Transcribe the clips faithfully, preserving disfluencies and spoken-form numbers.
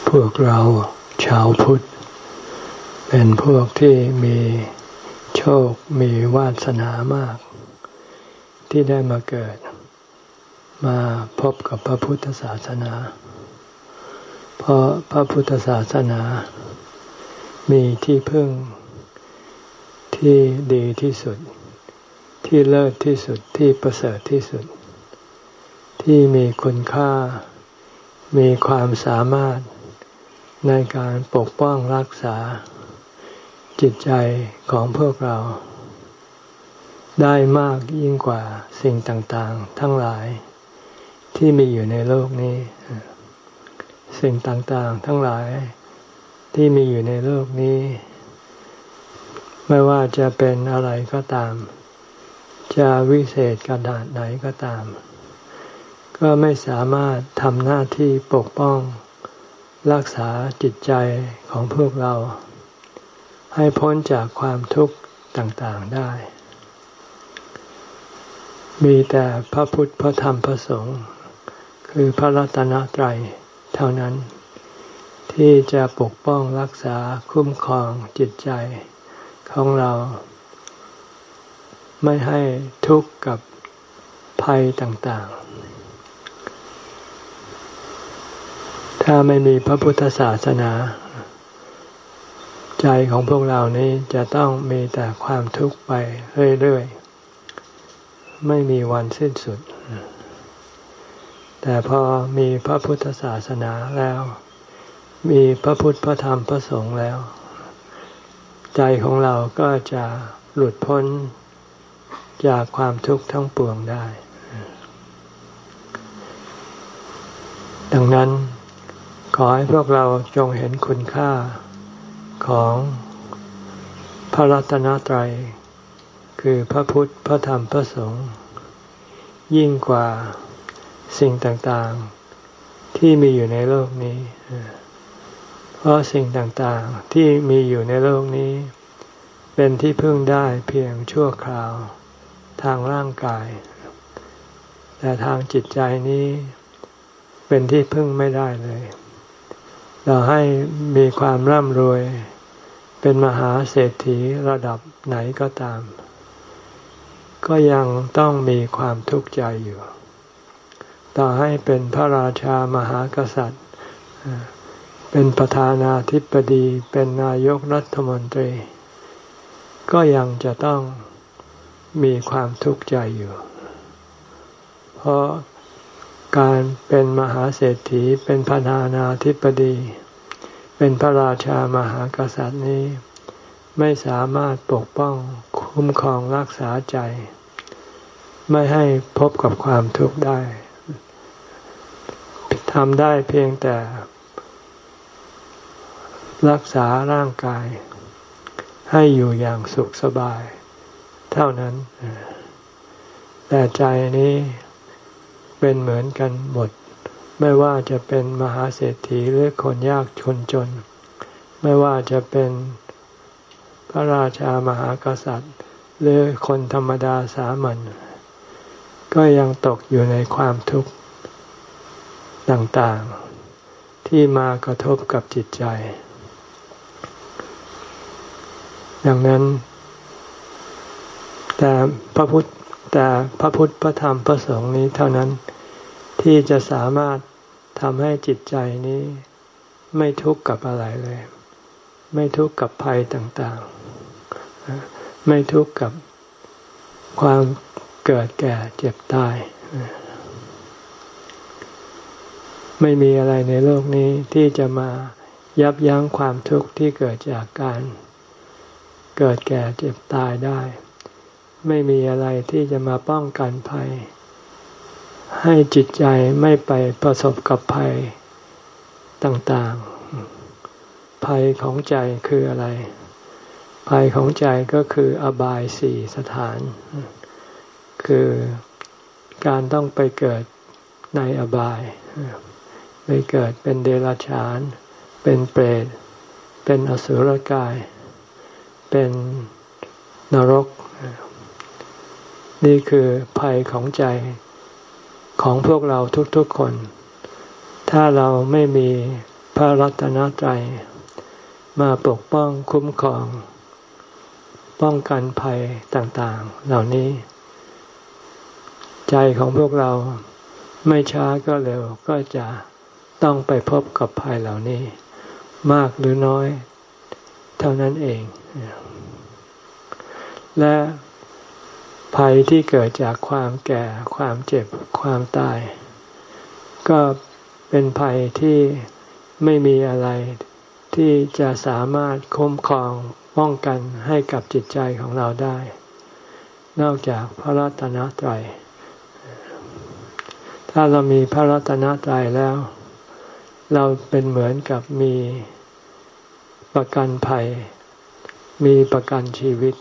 พวกเราชาวพุทธเป็นพวกที่มีโชคมีวาสนามากที่ได้มาเกิดมาพบกับพระพุทธศาสนาเพราะพระพุทธศาสนามีที่พึ่งที่ดีที่สุดที่เลิศที่สุดที่ประเสริฐที่สุดที่มีคุณค่ามีความสามารถในการปกป้องรักษาจิตใจของพวกเราได้มากยิ่งกว่าสิ่งต่างๆทั้งหลายที่มีอยู่ในโลกนี้สิ่งต่างๆทั้งหลายที่มีอยู่ในโลกนี้ไม่ว่าจะเป็นอะไรก็ตามจะวิเศษขนาดไหนก็ตามก็ไม่สามารถทำหน้าที่ปกป้องรักษาจิตใจของพวกเราให้พ้นจากความทุกข์ต่างๆได้มีแต่พระพุทธพระธรรมพระสงฆ์คือพระรัตนตรัยเท่านั้นที่จะปกป้องรักษาคุ้มครองจิตใจของเราไม่ให้ทุกข์กับภัยต่างๆถ้าไม่มีพระพุทธศาสนาใจของพวกเรานี้จะต้องมีแต่ความทุกข์ไปเรื่อยๆไม่มีวันสิ้นสุดแต่พอมีพระพุทธศาสนาแล้วมีพระพุทธพระธรรมพระสงฆ์แล้วใจของเราก็จะหลุดพ้นจากความทุกข์ทั้งปวงได้ดังนั้นขอให้พวกเราจงเห็นคุณค่าของพระรัตนตรัยคือพระพุทธพระธรรมพระสงฆ์ยิ่งกว่าสิ่งต่างๆที่มีอยู่ในโลกนี้เพราะสิ่งต่างๆที่มีอยู่ในโลกนี้เป็นที่พึ่งได้เพียงชั่วคราวทางร่างกายแต่ทางจิตใจนี้เป็นที่พึ่งไม่ได้เลยเราให้มีความร่ำรวยเป็นมหาเศรษฐีระดับไหนก็ตามก็ยังต้องมีความทุกข์ใจอยู่ต่อให้เป็นพระราชามหากษัตริย์เป็นประธานาธิบดีเป็นนายกรัฐมนตรีก็ยังจะต้องมีความทุกข์ใจอยู่เพราะการเป็นมหาเศรษฐีเป็นประธานาธิบดีเป็นพระราชามหากษัตริย์นี้ไม่สามารถปกป้องคุ้มครองรักษาใจไม่ให้พบกับความทุกข์ได้ทำได้เพียงแต่รักษาร่างกายให้อยู่อย่างสุขสบายเท่านั้นแต่ใจนี้เป็นเหมือนกันหมดไม่ว่าจะเป็นมหาเศรษฐีหรือคนยากคนจนไม่ว่าจะเป็นพระราชามหากษัตริย์หรือคนธรรมดาสามัญก็ยังตกอยู่ในความทุกข์ต่างๆที่มากระทบกับจิตใจดังนั้นแต่พระพุทธแต่พระพุทธพระธรรมพระสงฆ์นี้เท่านั้นที่จะสามารถทำให้จิตใจนี้ไม่ทุกข์กับอะไรเลยไม่ทุกข์กับภัยต่างๆไม่ทุกข์กับความเกิดแก่เจ็บตายไม่มีอะไรในโลกนี้ที่จะมายับยั้งความทุกข์ที่เกิดจากการเกิดแก่เจ็บตายได้ไม่มีอะไรที่จะมาป้องกันภัยให้จิตใจไม่ไปประสบกับภัยต่างๆภัยของใจคืออะไรภัยของใจก็คืออบายสี่สถานคือการต้องไปเกิดในอบายไปเกิดเป็นเดรัจฉานเป็นเปรตเป็นอสุรกายเป็นนรกนี่คือภัยของใจของพวกเราทุกๆคนถ้าเราไม่มีพระรัตนตรัยมาปกป้องคุ้มครองป้องกันภัยต่างๆเหล่านี้ใจของพวกเราไม่ช้าก็เร็วก็จะต้องไปพบกับภัยเหล่านี้มากหรือน้อยเท่านั้นเองและภัยที่เกิดจากความแก่ความเจ็บความตายก็เป็นภัยที่ไม่มีอะไรที่จะสามารถคุ้มครองป้องกันให้กับจิตใจของเราได้นอกจากพระรัตนตรัยถ้าเรามีพระรัตนตรัยแล้วเราเป็นเหมือนกับมีประกันภัยมีประกันชีวิต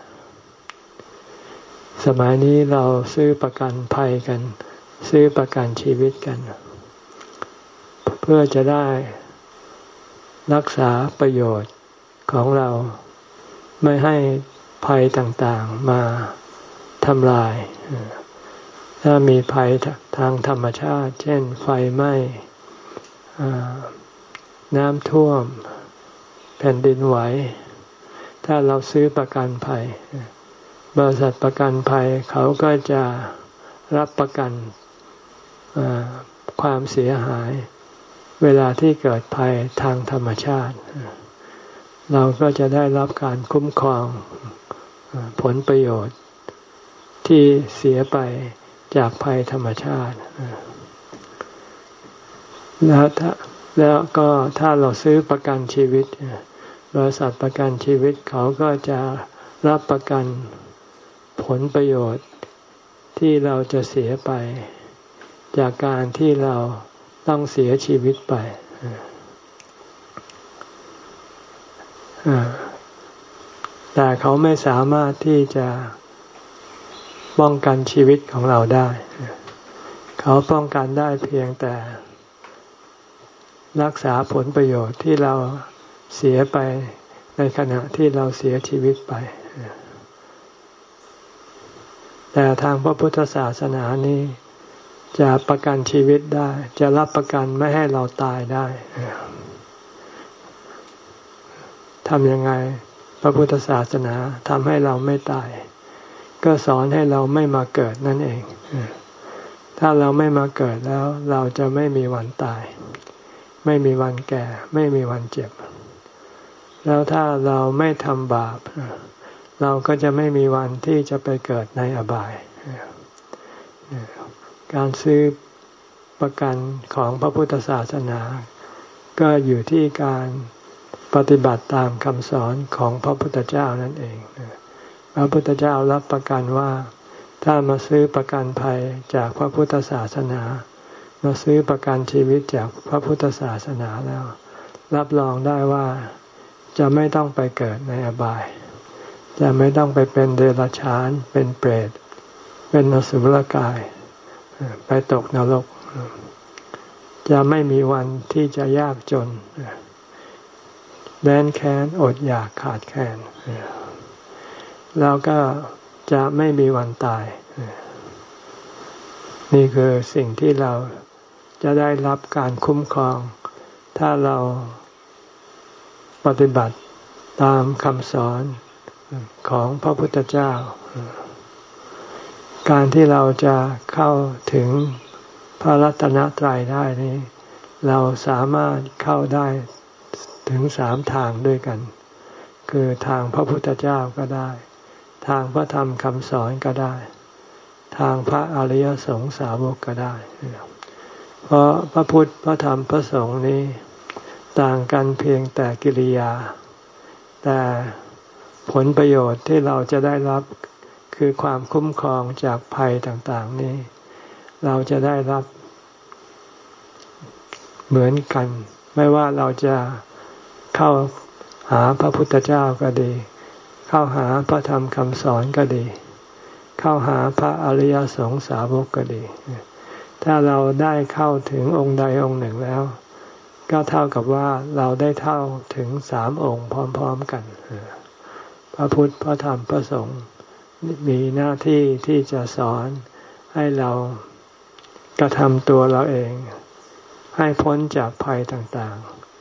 สมัยนี้เราซื้อประกันภัยกันซื้อประกันชีวิตกันเพื่อจะได้รักษาประโยชน์ของเราไม่ให้ภัยต่างๆมาทำลายถ้ามีภัยทางธรรมชาติเช่นไฟไหม้น้ำท่วมแผ่นดินไหวถ้าเราซื้อประกันภัยบริษัทประกันภัยเขาก็จะรับประกันความเสียหายเวลาที่เกิดภัยทางธรรมชาติเราก็จะได้รับการคุ้มครองผลประโยชน์ที่เสียไปจากภัยธรรมชาติแล้วถ้าแล้วก็ถ้าเราซื้อประกันชีวิตบริษัทประกันชีวิตเขาก็จะรับประกันผลประโยชน์ที่เราจะเสียไปจากการที่เราต้องเสียชีวิตไปแต่เขาไม่สามารถที่จะป้องกันชีวิตของเราได้เขาป้องกันได้เพียงแต่รักษาผลประโยชน์ที่เราเสียไปในขณะที่เราเสียชีวิตไปแต่ทางพระพุทธศาสนานี้จะประกันชีวิตได้จะรับประกันไม่ให้เราตายได้ทำยังไงพระพุทธศาสนาทำให้เราไม่ตายก็สอนให้เราไม่มาเกิดนั่นเองถ้าเราไม่มาเกิดแล้วเราจะไม่มีวันตายไม่มีวันแก่ไม่มีวันเจ็บแล้วถ้าเราไม่ทำบาปเราก็จะไม่มีวันที่จะไปเกิดในอบายการซื้อประกันของพระพุทธศาสนาก็อยู่ที่การปฏิบัติตามคำสอนของพระพุทธเจ้านั่นเองพระพุทธเจ้ารับประกันว่าถ้ามาซื้อประกันภัยจากพระพุทธศาสนามาซื้อประกันชีวิตจากพระพุทธศาสนาแล้วรับรองได้ว่าจะไม่ต้องไปเกิดในอบายจะไม่ต้องไปเป็นเดรัจฉานเป็นเปรตเป็นอสุรกายไปตกนรกจะไม่มีวันที่จะยากจนแร้นแค้นอดอยากขาดแคลนแล้วก็จะไม่มีวันตายนี่คือสิ่งที่เราจะได้รับการคุ้มครองถ้าเราปฏิบัติตามคำสอนของพระพุทธเจ้าการที่เราจะเข้าถึงพระรัตนตรัยได้นี้เราสามารถเข้าได้ถึงสามทางด้วยกันคือทางพระพุทธเจ้าก็ได้ทางพระธรรมคำสอนก็ได้ทางพระอริยสงสาวกก็ได้เพราะพระพุทธพระธรรมพระสงฆ์นี้ต่างกันเพียงแต่กิริยาแต่ผลประโยชน์ที่เราจะได้รับคือความคุ้มครองจากภัยต่างๆนี้เราจะได้รับเหมือนกันไม่ว่าเราจะเข้าหาพระพุทธเจ้าก็ดีเข้าหาพระธรรมคำสอนก็ดีเข้าหาพระอริยสงสาวกก็ดีถ้าเราได้เข้าถึงองค์ใดองค์หนึ่งแล้วก็เท่ากับว่าเราได้เท่าถึงสามองค์พร้อมๆกันพระพุทธพระธรรมพระสงฆ์มีหน้าที่ที่จะสอนให้เรากระทำตัวเราเองให้พ้นจากภัยต่าง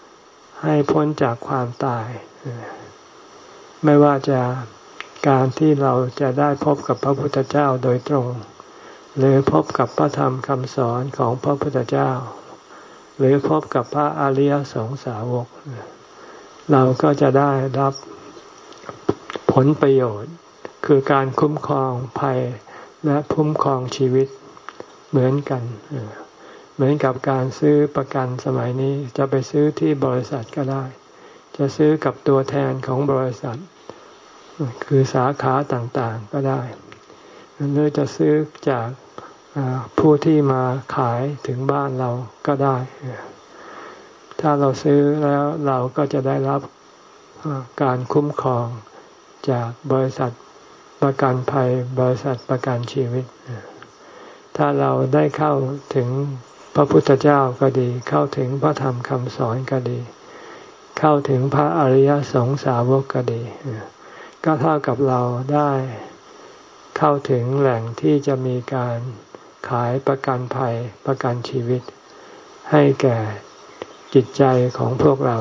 ให้พ้นจากความตายไม่ว่าจะการที่เราจะได้พบกับพระพุทธเจ้าโดยตรงหรือพบกับพระธรรมคำสอนของพระพุทธเจ้าหรือพบกับพระอริยสงสาวกเราก็จะได้รับผลประโยชน์คือการคุ้มครองภัยและคุ้มครองชีวิตเหมือนกันเหมือนกับการซื้อประกันสมัยนี้จะไปซื้อที่บริษัทก็ได้จะซื้อกับตัวแทนของบริษัทคือสาขาต่างๆก็ได้หรือจะซื้อจากผู้ที่มาขายถึงบ้านเราก็ได้ถ้าเราซื้อแล้วเราก็จะได้รับการคุ้มครองจากบริษัทประกันภัยบริษัทประกันชีวิตถ้าเราได้เข้าถึงพระพุทธเจ้าก็ดีเข้าถึงพระธรรมคำสอนก็ดีเข้าถึงพระอริยสงสาวกก็ดีก็เท่ากับเราได้เข้าถึงแหล่งที่จะมีการขายประกันภัยประกันชีวิตให้แก่จิตใจของพวกเรา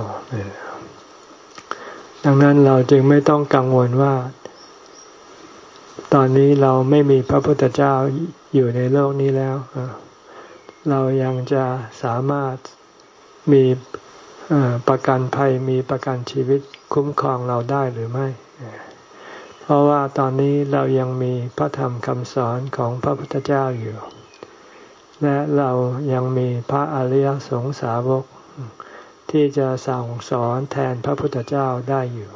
ดังนั้นเราจึงไม่ต้องกังวลว่าตอนนี้เราไม่มีพระพุทธเจ้าอยู่ในโลกนี้แล้วเรายังจะสามารถมีประกันภัยมีประกันชีวิตคุ้มครองเราได้หรือไม่เพราะว่าตอนนี้เรายังมีพระธรรมคำสอนของพระพุทธเจ้าอยู่และเรายังมีพระอริยสงสาวกที่จะสั่งสอนแทนพระพุทธเจ้าได้อยู่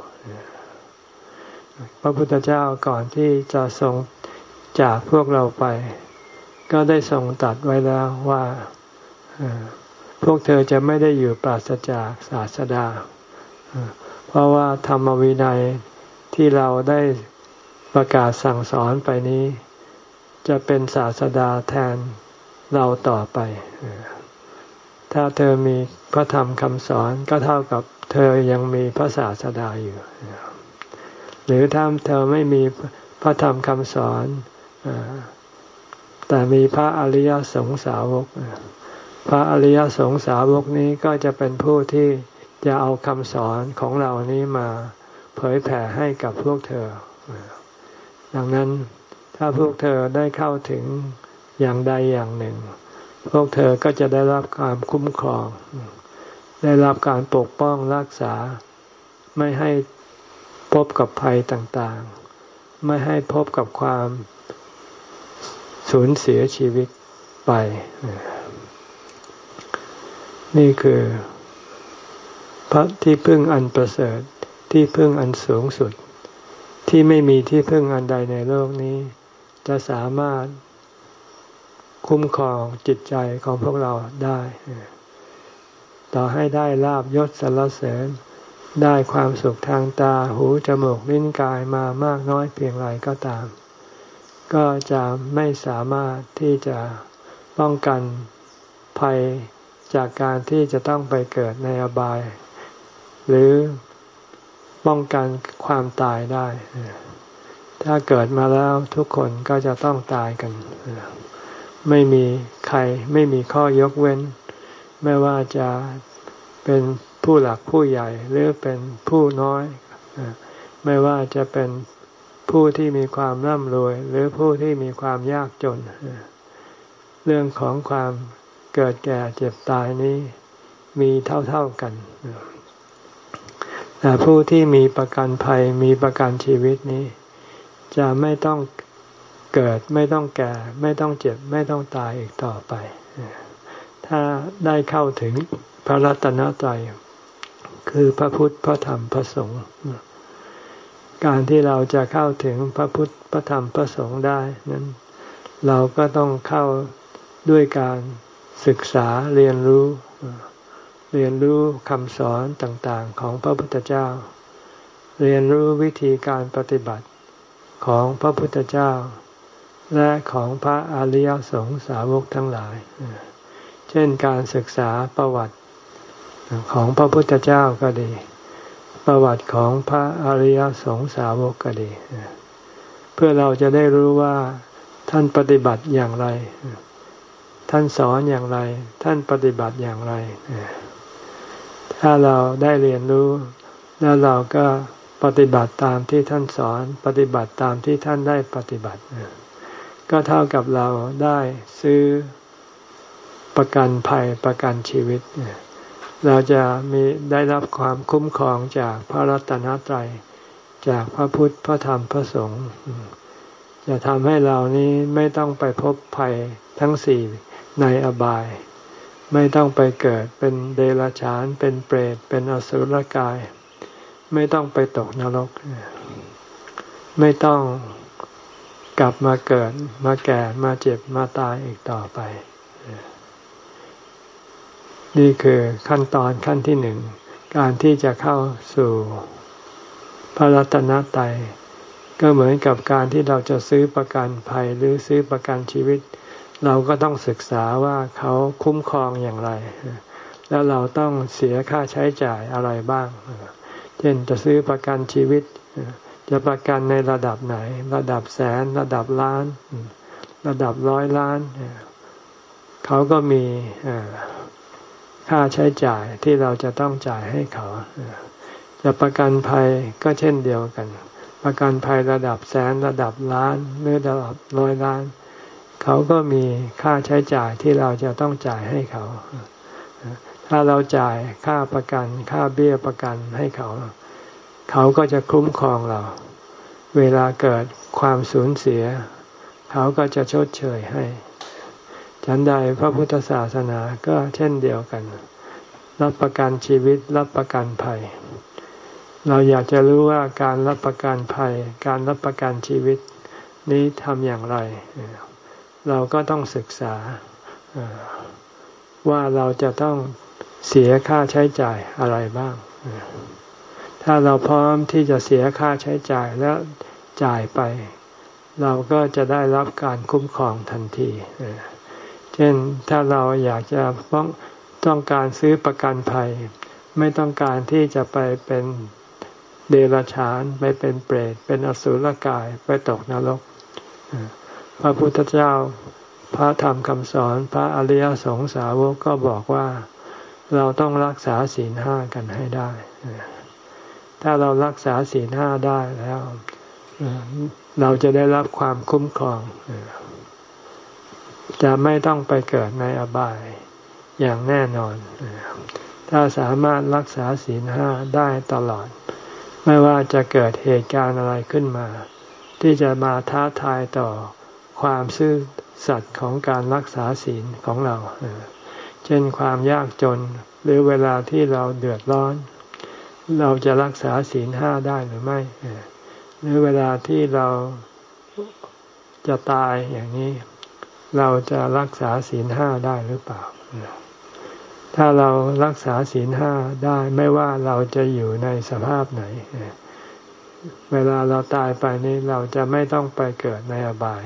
พระพุทธเจ้าก่อนที่จะทรงจากพวกเราไปก็ได้ทรงตรัสไว้แล้วว่าพวกเธอจะไม่ได้อยู่ปราศจากศาสดาเพราะว่าธรรมวินัยที่เราได้ประกาศสั่งสอนไปนี้จะเป็นศาสดาแทนเราต่อไปถ้าเธอมีพระธรรมคำสอนก็เท่ากับเธอยังมีพระศาสดาอยู่หรือถ้าเธอไม่มีพระธรรมคำสอนแต่มีพระอริยสงสาวกพระอริยสงสาวกนี้ก็จะเป็นผู้ที่จะเอาคำสอนของเรานี้มาเผยแผ่ให้กับพวกเธอดังนั้นถ้าพวกเธอได้เข้าถึงอย่างใดอย่างหนึ่งพวกเธอก็จะได้รับการคุ้มครองได้รับการปกป้องรักษาไม่ให้พบกับภัยต่างๆไม่ให้พบกับความสูญเสียชีวิตไปนี่คือพระที่พึ่งอันประเสริฐที่พึ่งอันสูงสุดที่ไม่มีที่พึ่งอันใดในโลกนี้จะสามารถคุ้มครองจิตใจของพวกเราได้ต่อให้ได้ลาภยศสรรเสริญได้ความสุขทางตาหูจมูกลิ้นกายมามากน้อยเพียงไรก็ตามก็จะไม่สามารถที่จะป้องกันภัยจากการที่จะต้องไปเกิดในอบายหรือป้องกันความตายได้ถ้าเกิดมาแล้วทุกคนก็จะต้องตายกันไม่มีใครไม่มีข้อยกเว้นไม่ว่าจะเป็นผู้หลักผู้ใหญ่หรือเป็นผู้น้อยไม่ว่าจะเป็นผู้ที่มีความร่ำรวยหรือผู้ที่มีความยากจนเรื่องของความเกิดแก่เจ็บตายนี้มีเท่าๆกันแต่ผู้ที่มีประกันภัยมีประกันชีวิตนี้จะไม่ต้องเกิดไม่ต้องแก่ไม่ต้องเจ็บไม่ต้องตายอีกต่อไปถ้าได้เข้าถึงพระรัตนตรัยคือพระพุทธพระธรรมพระสงฆ์การที่เราจะเข้าถึงพระพุทธพระธรรมพระสงฆ์ได้นั้นเราก็ต้องเข้าด้วยการศึกษาเรียนรู้เรียนรู้คำสอนต่างๆของพระพุทธเจ้าเรียนรู้วิธีการปฏิบัติของพระพุทธเจ้าและของพระอริยสงสาวกทั้งหลายเช่นการศึกษาประวัติของพระพุทธเจ้าก็ดีประวัติของพระอริยสงสาวกก็ดีเพื่อเราจะได้รู้ว่าท่านปฏิบัติอย่างไรท่านสอนอย่างไรท่านปฏิบัติอย่างไรถ้าเราได้เรียนรู้แล้วเราก็ปฏิบัติตามที่ท่านสอนปฏิบัติตามที่ท่านได้ปฏิบัติก็เท่ากับเราได้ซื้อประกันภัยประกันชีวิตเราจะมีได้รับความคุ้มครองจากพระรัตนตรัยจากพระพุทธพระธรรมพระสงฆ์จะทำให้เรานี้ไม่ต้องไปพบภัยทั้งสี่ในอบายไม่ต้องไปเกิดเป็นเดรัจฉานเป็นเปรตเป็นอสุรกายไม่ต้องไปตกนรกไม่ต้องกลับมาเกิดมาแก่มาเจ็บมาตายอีกต่อไปนี่คือขั้นตอนขั้นที่หนึ่งการที่จะเข้าสู่พระรัตนตรัยก็เหมือนกับการที่เราจะซื้อประกันภัยหรือซื้อประกันชีวิตเราก็ต้องศึกษาว่าเขาคุ้มครองอย่างไรแล้วเราต้องเสียค่าใช้จ่ายอะไรบ้างเช่นจะซื้อประกันชีวิตจะประกันในระดับไหนระดับแสนระดับล้านระดับร้อยล้านเขาก็มีค่าใช้จ่ายที่เราจะต้องจ่ายให้เขาจะประกันภัยก็เช่นเดียวกันประกันภัยระดับแสนระดับล้านหรือระดับร้อยล้านเขาก็มีค่าใช้จ่ายที่เราจะต้องจ่ายให้เขาถ้าเราจ่ายค่าประกันค่าเบี้ยประกันให้เขาเขาก็จะคุ้มครองเราเวลาเกิดความสูญเสียเขาก็จะชดเชยให้ฉันใดพระพุทธศาสนาก็เช่นเดียวกันรับประกันชีวิตรับประกันภัยเราอยากจะรู้ว่าการรับประกันภัยการรับประกันชีวิตนี้ทำอย่างไรเราก็ต้องศึกษาว่าเราจะต้องเสียค่าใช้จ่ายอะไรบ้างถ้าเราพร้อมที่จะเสียค่าใช้จ่ายแล้วจ่ายไปเราก็จะได้รับการคุ้มครองทันทีเช่นถ้าเราอยากจะต้องต้องการซื้อประกันภัยไม่ต้องการที่จะไปเป็นเดรัจฉานไปเป็นเปรตเป็นอสุรกายไปตกนรกพระพุทธเจ้าพระธรรมคำสอนพระอริยสงสาวกก็บอกว่าเราต้องรักษาศีลห้ากันให้ได้ถ้าเรารักษาศีลห้าได้แล้วเราจะได้รับความคุ้มครองจะไม่ต้องไปเกิดในอบายอย่างแน่นอนถ้าสามารถรักษาศีลห้าได้ตลอดไม่ว่าจะเกิดเหตุการณ์อะไรขึ้นมาที่จะมาท้าทายต่อความซื่อสัตย์ของการรักษาศีลของเราเช่นความยากจนหรือเวลาที่เราเดือดร้อนเราจะรักษาศีลห้าได้หรือไม่หรือเวลาที่เราจะตายอย่างนี้เราจะรักษาศีลห้าได้หรือเปล่าถ้าเรารักษาศีลห้าได้ไม่ว่าเราจะอยู่ในสภาพไหนเวลาเราตายไปนี้เราจะไม่ต้องไปเกิดในอบาย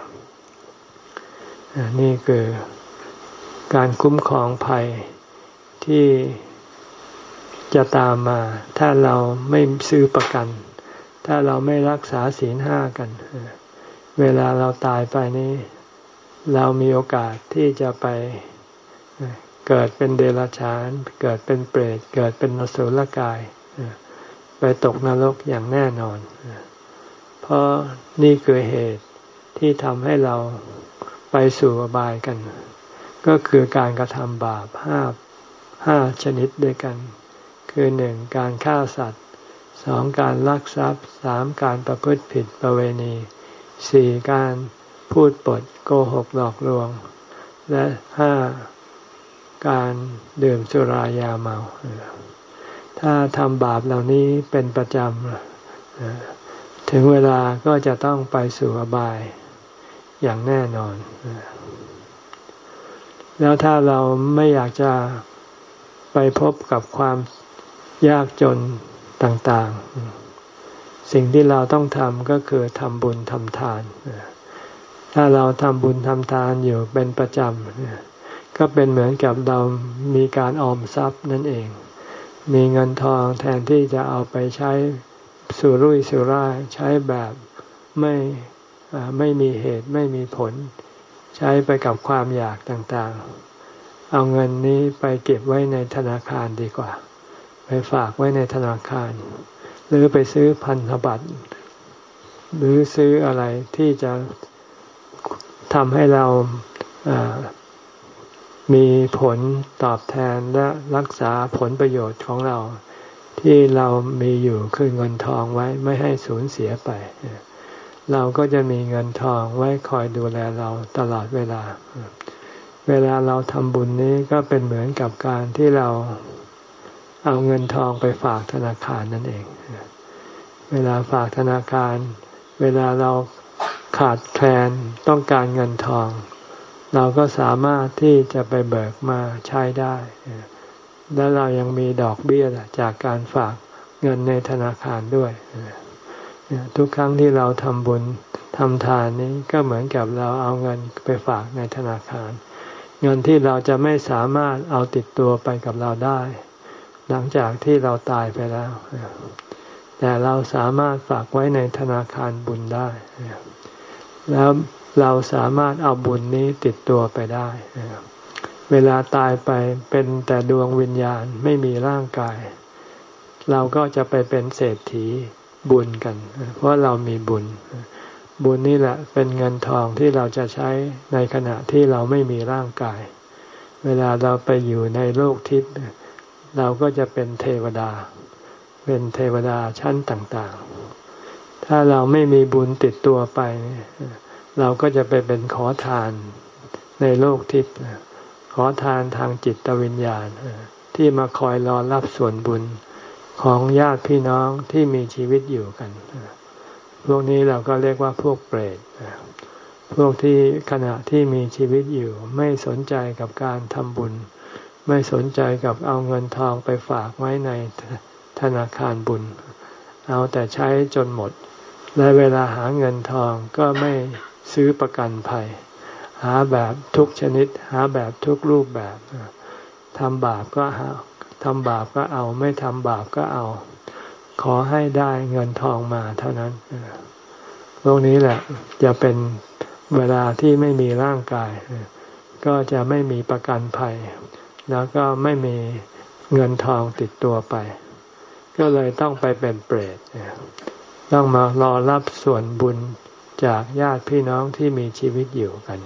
นี่คือการคุ้มครองภัยที่จะตามมาถ้าเราไม่ซื้อประกันถ้าเราไม่รักษาศีลห้ากันเวลาเราตายไปนี้เรามีโอกาสที่จะไปเกิดเป็นเดรัจฉานเกิดเป็นเปรตเกิดเป็นอสุรกายไปตกนรกอย่างแน่นอนเพราะนี่คือเหตุที่ทำให้เราไปสู่อบายกันก็คือการกระทำบาปห้าห้าชนิดด้วยกันคือหนึ่งการฆ่าสัตว์สองการลักทรัพย์สามการประพฤติผิดประเวณีสี่การพูดปดโกหกหลอกลวงและห้าการดื่มสุรายาเมาถ้าทำบาปเหล่านี้เป็นประจำถึงเวลาก็จะต้องไปสู่อบายอย่างแน่นอนแล้วถ้าเราไม่อยากจะไปพบกับความยากจนต่างๆสิ่งที่เราต้องทำก็คือทำบุญทำทานถ้าเราทำบุญทำทานอยู่เป็นประจำก็เป็นเหมือนกับเรามีการออมทรัพย์นั่นเองมีเงินทองแทนที่จะเอาไปใช้สุรุ่ยสุร่ายใช้แบบไม่ไม่มีเหตุไม่มีผลใช้ไปกับความอยากต่างๆเอาเงินนี้ไปเก็บไว้ในธนาคารดีกว่าไปฝากไว้ในธนาคารหรือไปซื้อพันธบัตรหรือซื้ออะไรที่จะทำให้เรามีผลตอบแทนและรักษาผลประโยชน์ของเราที่เรามีอยู่คือเงินทองไว้ไม่ให้สูญเสียไปเราก็จะมีเงินทองไว้คอยดูแลเราตลอดเวลาเวลาเราทำบุญนี้ก็เป็นเหมือนกับการที่เราเอาเงินทองไปฝากธนาคารนั่นเองเวลาฝากธนาคารเวลาเราขาดแคลนต้องการเงินทองเราก็สามารถที่จะไปเบิกมาใช้ได้และเรายังมีดอกเบี้ยจากการฝากเงินในธนาคารด้วยทุกครั้งที่เราทำบุญทำทานนี้ก็เหมือนกับเราเอาเงินไปฝากในธนาคารเงินที่เราจะไม่สามารถเอาติดตัวไปกับเราได้หลังจากที่เราตายไปแล้วแต่เราสามารถฝากไว้ในธนาคารบุญได้แล้วเราสามารถเอาบุญนี้ติดตัวไปได้เวลาตายไปเป็นแต่ดวงวิญญาณไม่มีร่างกายเราก็จะไปเป็นเศรษฐีบุญกันเพราะเรามีบุญบุญนี่แหละเป็นเงินทองที่เราจะใช้ในขณะที่เราไม่มีร่างกายเวลาเราไปอยู่ในโลกทิพย์เราก็จะเป็นเทวดาเป็นเทวดาชั้นต่างๆถ้าเราไม่มีบุญติดตัวไปเราก็จะไปเป็นขอทานในโลกทิพย์ขอทานทางจิตวิญญาณที่มาคอยรอรับส่วนบุญของญาติพี่น้องที่มีชีวิตอยู่กันพวกนี้เราก็เรียกว่าพวกเปรตพวกที่ขณะที่มีชีวิตอยู่ไม่สนใจกับการทำบุญไม่สนใจกับเอาเงินทองไปฝากไว้ในธนาคารบุญเอาแต่ใช้จนหมดและเวลาหาเงินทองก็ไม่ซื้อประกันภัยหาแบบทุกชนิดหาแบบทุกรูปแบบทำบาปก็หาทำบาปก็เอาไม่ทำบาปก็เอาขอให้ได้เงินทองมาเท่านั้นพวกนี้แหละจะเป็นเวลาที่ไม่มีร่างกายก็จะไม่มีประกันภัยแล้วก็ไม่มีเงินทองติดตัวไปก็เลยต้องไปเป็นเปรตต้องมารอรับส่วนบุญจากญาติพี่น้องที่มีชีวิตอยู่กัน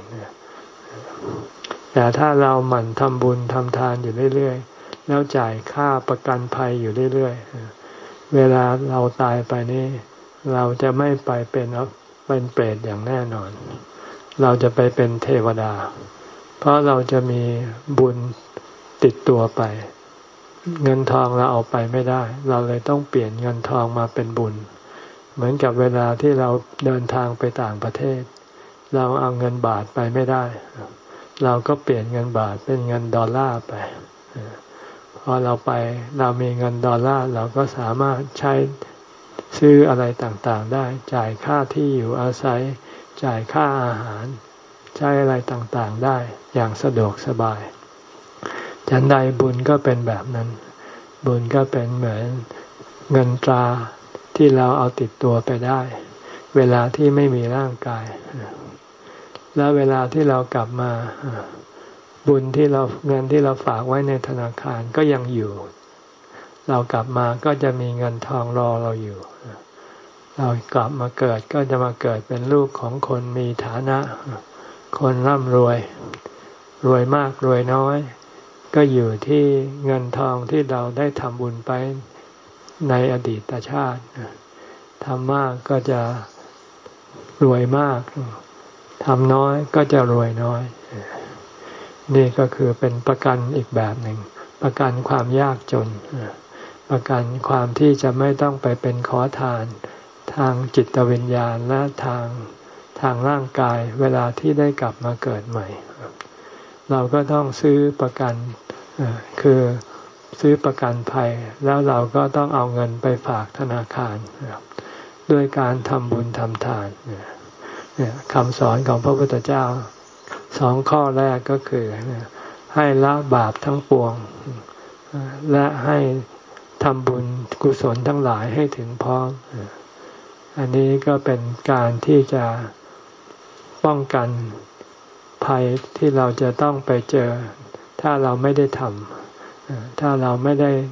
แต่ถ้าเราหมั่นทำบุญทำทานอยู่เรื่อยๆแล้วจ่ายค่าประกันภัยอยู่เรื่อยๆเวลาเราตายไปนี่เราจะไม่ไปเป็นเป็นเปรตอย่างแน่นอนเราจะไปเป็นเทวดาเพราะเราจะมีบุญติดตัวไปเงินทองเราเอาไปไม่ได้เราเลยต้องเปลี่ยนเงินทองมาเป็นบุญเหมือนกับเวลาที่เราเดินทางไปต่างประเทศเราเอาเงินบาทไปไม่ได้เราก็เปลี่ยนเงินบาทเป็นเงินดอลลาร์ไปพอเราไปเรามีเงินดอลลาร์เราก็สามารถใช้ซื้ออะไรต่างๆได้จ่ายค่าที่อยู่อาศัยจ่ายค่าอาหารใช้อะไรต่างๆได้อย่างสะดวกสบายฉันใดบุญก็เป็นแบบนั้นบุญก็เป็นเหมือนเงินตราที่เราเอาติดตัวไปได้เวลาที่ไม่มีร่างกายแล้วเวลาที่เรากลับมาบุญที่เราเงินที่เราฝากไว้ในธนาคารก็ยังอยู่เรากลับมาก็จะมีเงินทองรอเราอยู่เรากลับมาเกิดก็จะมาเกิดเป็นลูกของคนมีฐานะคนร่ำรวยรวยมากรวยน้อยก็อยู่ที่เงินทองที่เราได้ทำบุญไปในอดีตชาติทำมากก็จะรวยมากทำน้อยก็จะรวยน้อยนี่ก็คือเป็นประกันอีกแบบหนึ่งประกันความยากจนประกันความที่จะไม่ต้องไปเป็นขอทานทางจิตวิญญาณและทางทางร่างกายเวลาที่ได้กลับมาเกิดใหม่เราก็ต้องซื้อประกันคือซื้อประกันภัยแล้วเราก็ต้องเอาเงินไปฝากธนาคารด้วยการทำบุญทำทานคำสอนของพระพุทธเจ้าสองข้อแรกก็คือให้ละบาปทั้งปวงและให้ทำบุญกุศลทั้งหลายให้ถึงพร้อมอันนี้ก็เป็นการที่จะป้องกันภัยที่เราจะต้องไปเจอถ้าเราไม่ได้ทำถ้าเราไม่ได้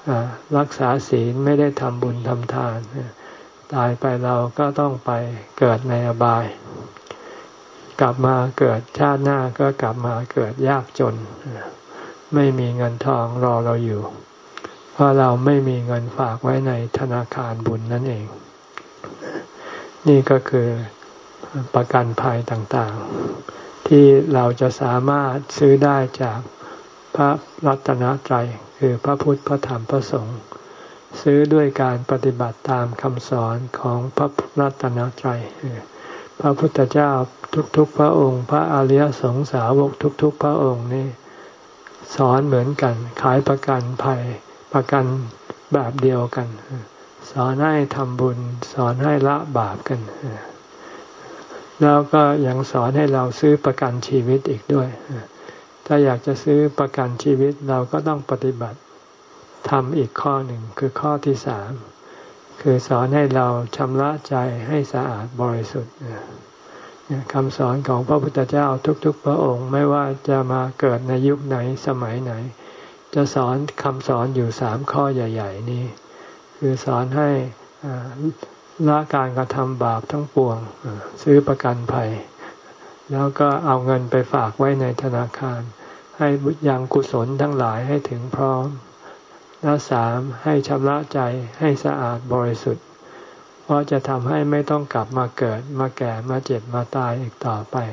รักษาศีลไม่ได้ทำบุญทำทานตายไปเราก็ต้องไปเกิดในอบายกลับมาเกิดชาติหน้าก็กลับมาเกิดยากจนไม่มีเงินทองรอเราอยู่เพราะเราไม่มีเงินฝากไว้ในธนาคารบุญนั่นเองนี่ก็คือประกันภัยต่างๆที่เราจะสามารถซื้อได้จากพระรัตนตรัยคือพระพุทธพระธรรมพระสงฆ์ซื้อด้วยการปฏิบัติตามคำสอนของพระรัตนตรัยพระพุทธเจ้าทุกๆพระองค์พระอริยสงสาวกทุกๆพระองค์นี่สอนเหมือนกันขายประกันภัยประกันแบบเดียวกันสอนให้ทำบุญสอนให้ละบาปกันแล้วก็ยังสอนให้เราซื้อประกันชีวิตอีกด้วยถ้าอยากจะซื้อประกันชีวิตเราก็ต้องปฏิบัติทำอีกข้อหนึ่งคือข้อที่สามคือสอนให้เราชำระใจให้สะอาดบริสุทธิ์คำสอนของพระพุทธเจ้าทุกๆพระองค์ไม่ว่าจะมาเกิดในยุคไหนสมัยไหนจะสอนคำสอนอยู่สามข้อใหญ่ๆนี้คือสอนให้ละการกระทำบาปทั้งปวงซื้อประกันภัยแล้วก็เอาเงินไปฝากไว้ในธนาคารให้ยังกุศลทั้งหลายให้ถึงพร้อมและสามให้ชำระใจให้สะอาดบริสุทธิ์เพราะจะทำให้ไม่ต้องกลับมาเกิดมาแก่มาเจ็บมาตายอีกต่อไป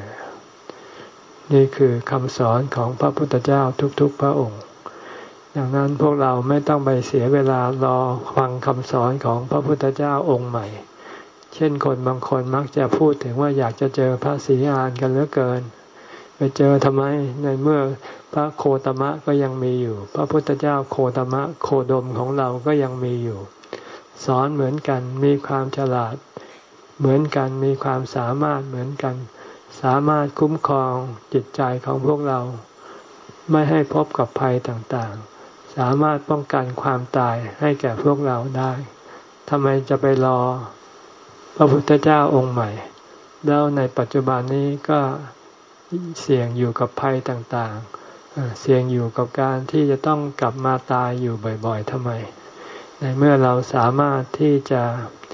นี่คือคำสอนของพระพุทธเจ้าทุกๆพระองค์ดังนั้นพวกเราไม่ต้องไปเสียเวลารอฟังคำสอนของพระพุทธเจ้าองค์ใหม่เช่นคนบางคนมักจะพูดถึงว่าอยากจะเจอพระศรีอานกันเหลือเกินไปเจอทำไมในเมื่อพระโคตมะก็ยังมีอยู่พระพุทธเจ้าโคตมะโคดมของเราก็ยังมีอยู่สอนเหมือนกันมีความฉลาดเหมือนกันมีความสามารถเหมือนกันสามารถคุ้มครองจิตใจของพวกเราไม่ให้พบกับภัยต่างๆสามารถป้องกันความตายให้แก่พวกเราได้ทำไมจะไปรอพระพุทธเจ้าองค์ใหม่แล้วในปัจจุบันนี้ก็เสี่ยงอยู่กับภัยต่างๆเสี่ยงอยู่กับการที่จะต้องกลับมาตายอยู่บ่อยๆทำไมในเมื่อเราสามารถที่จะ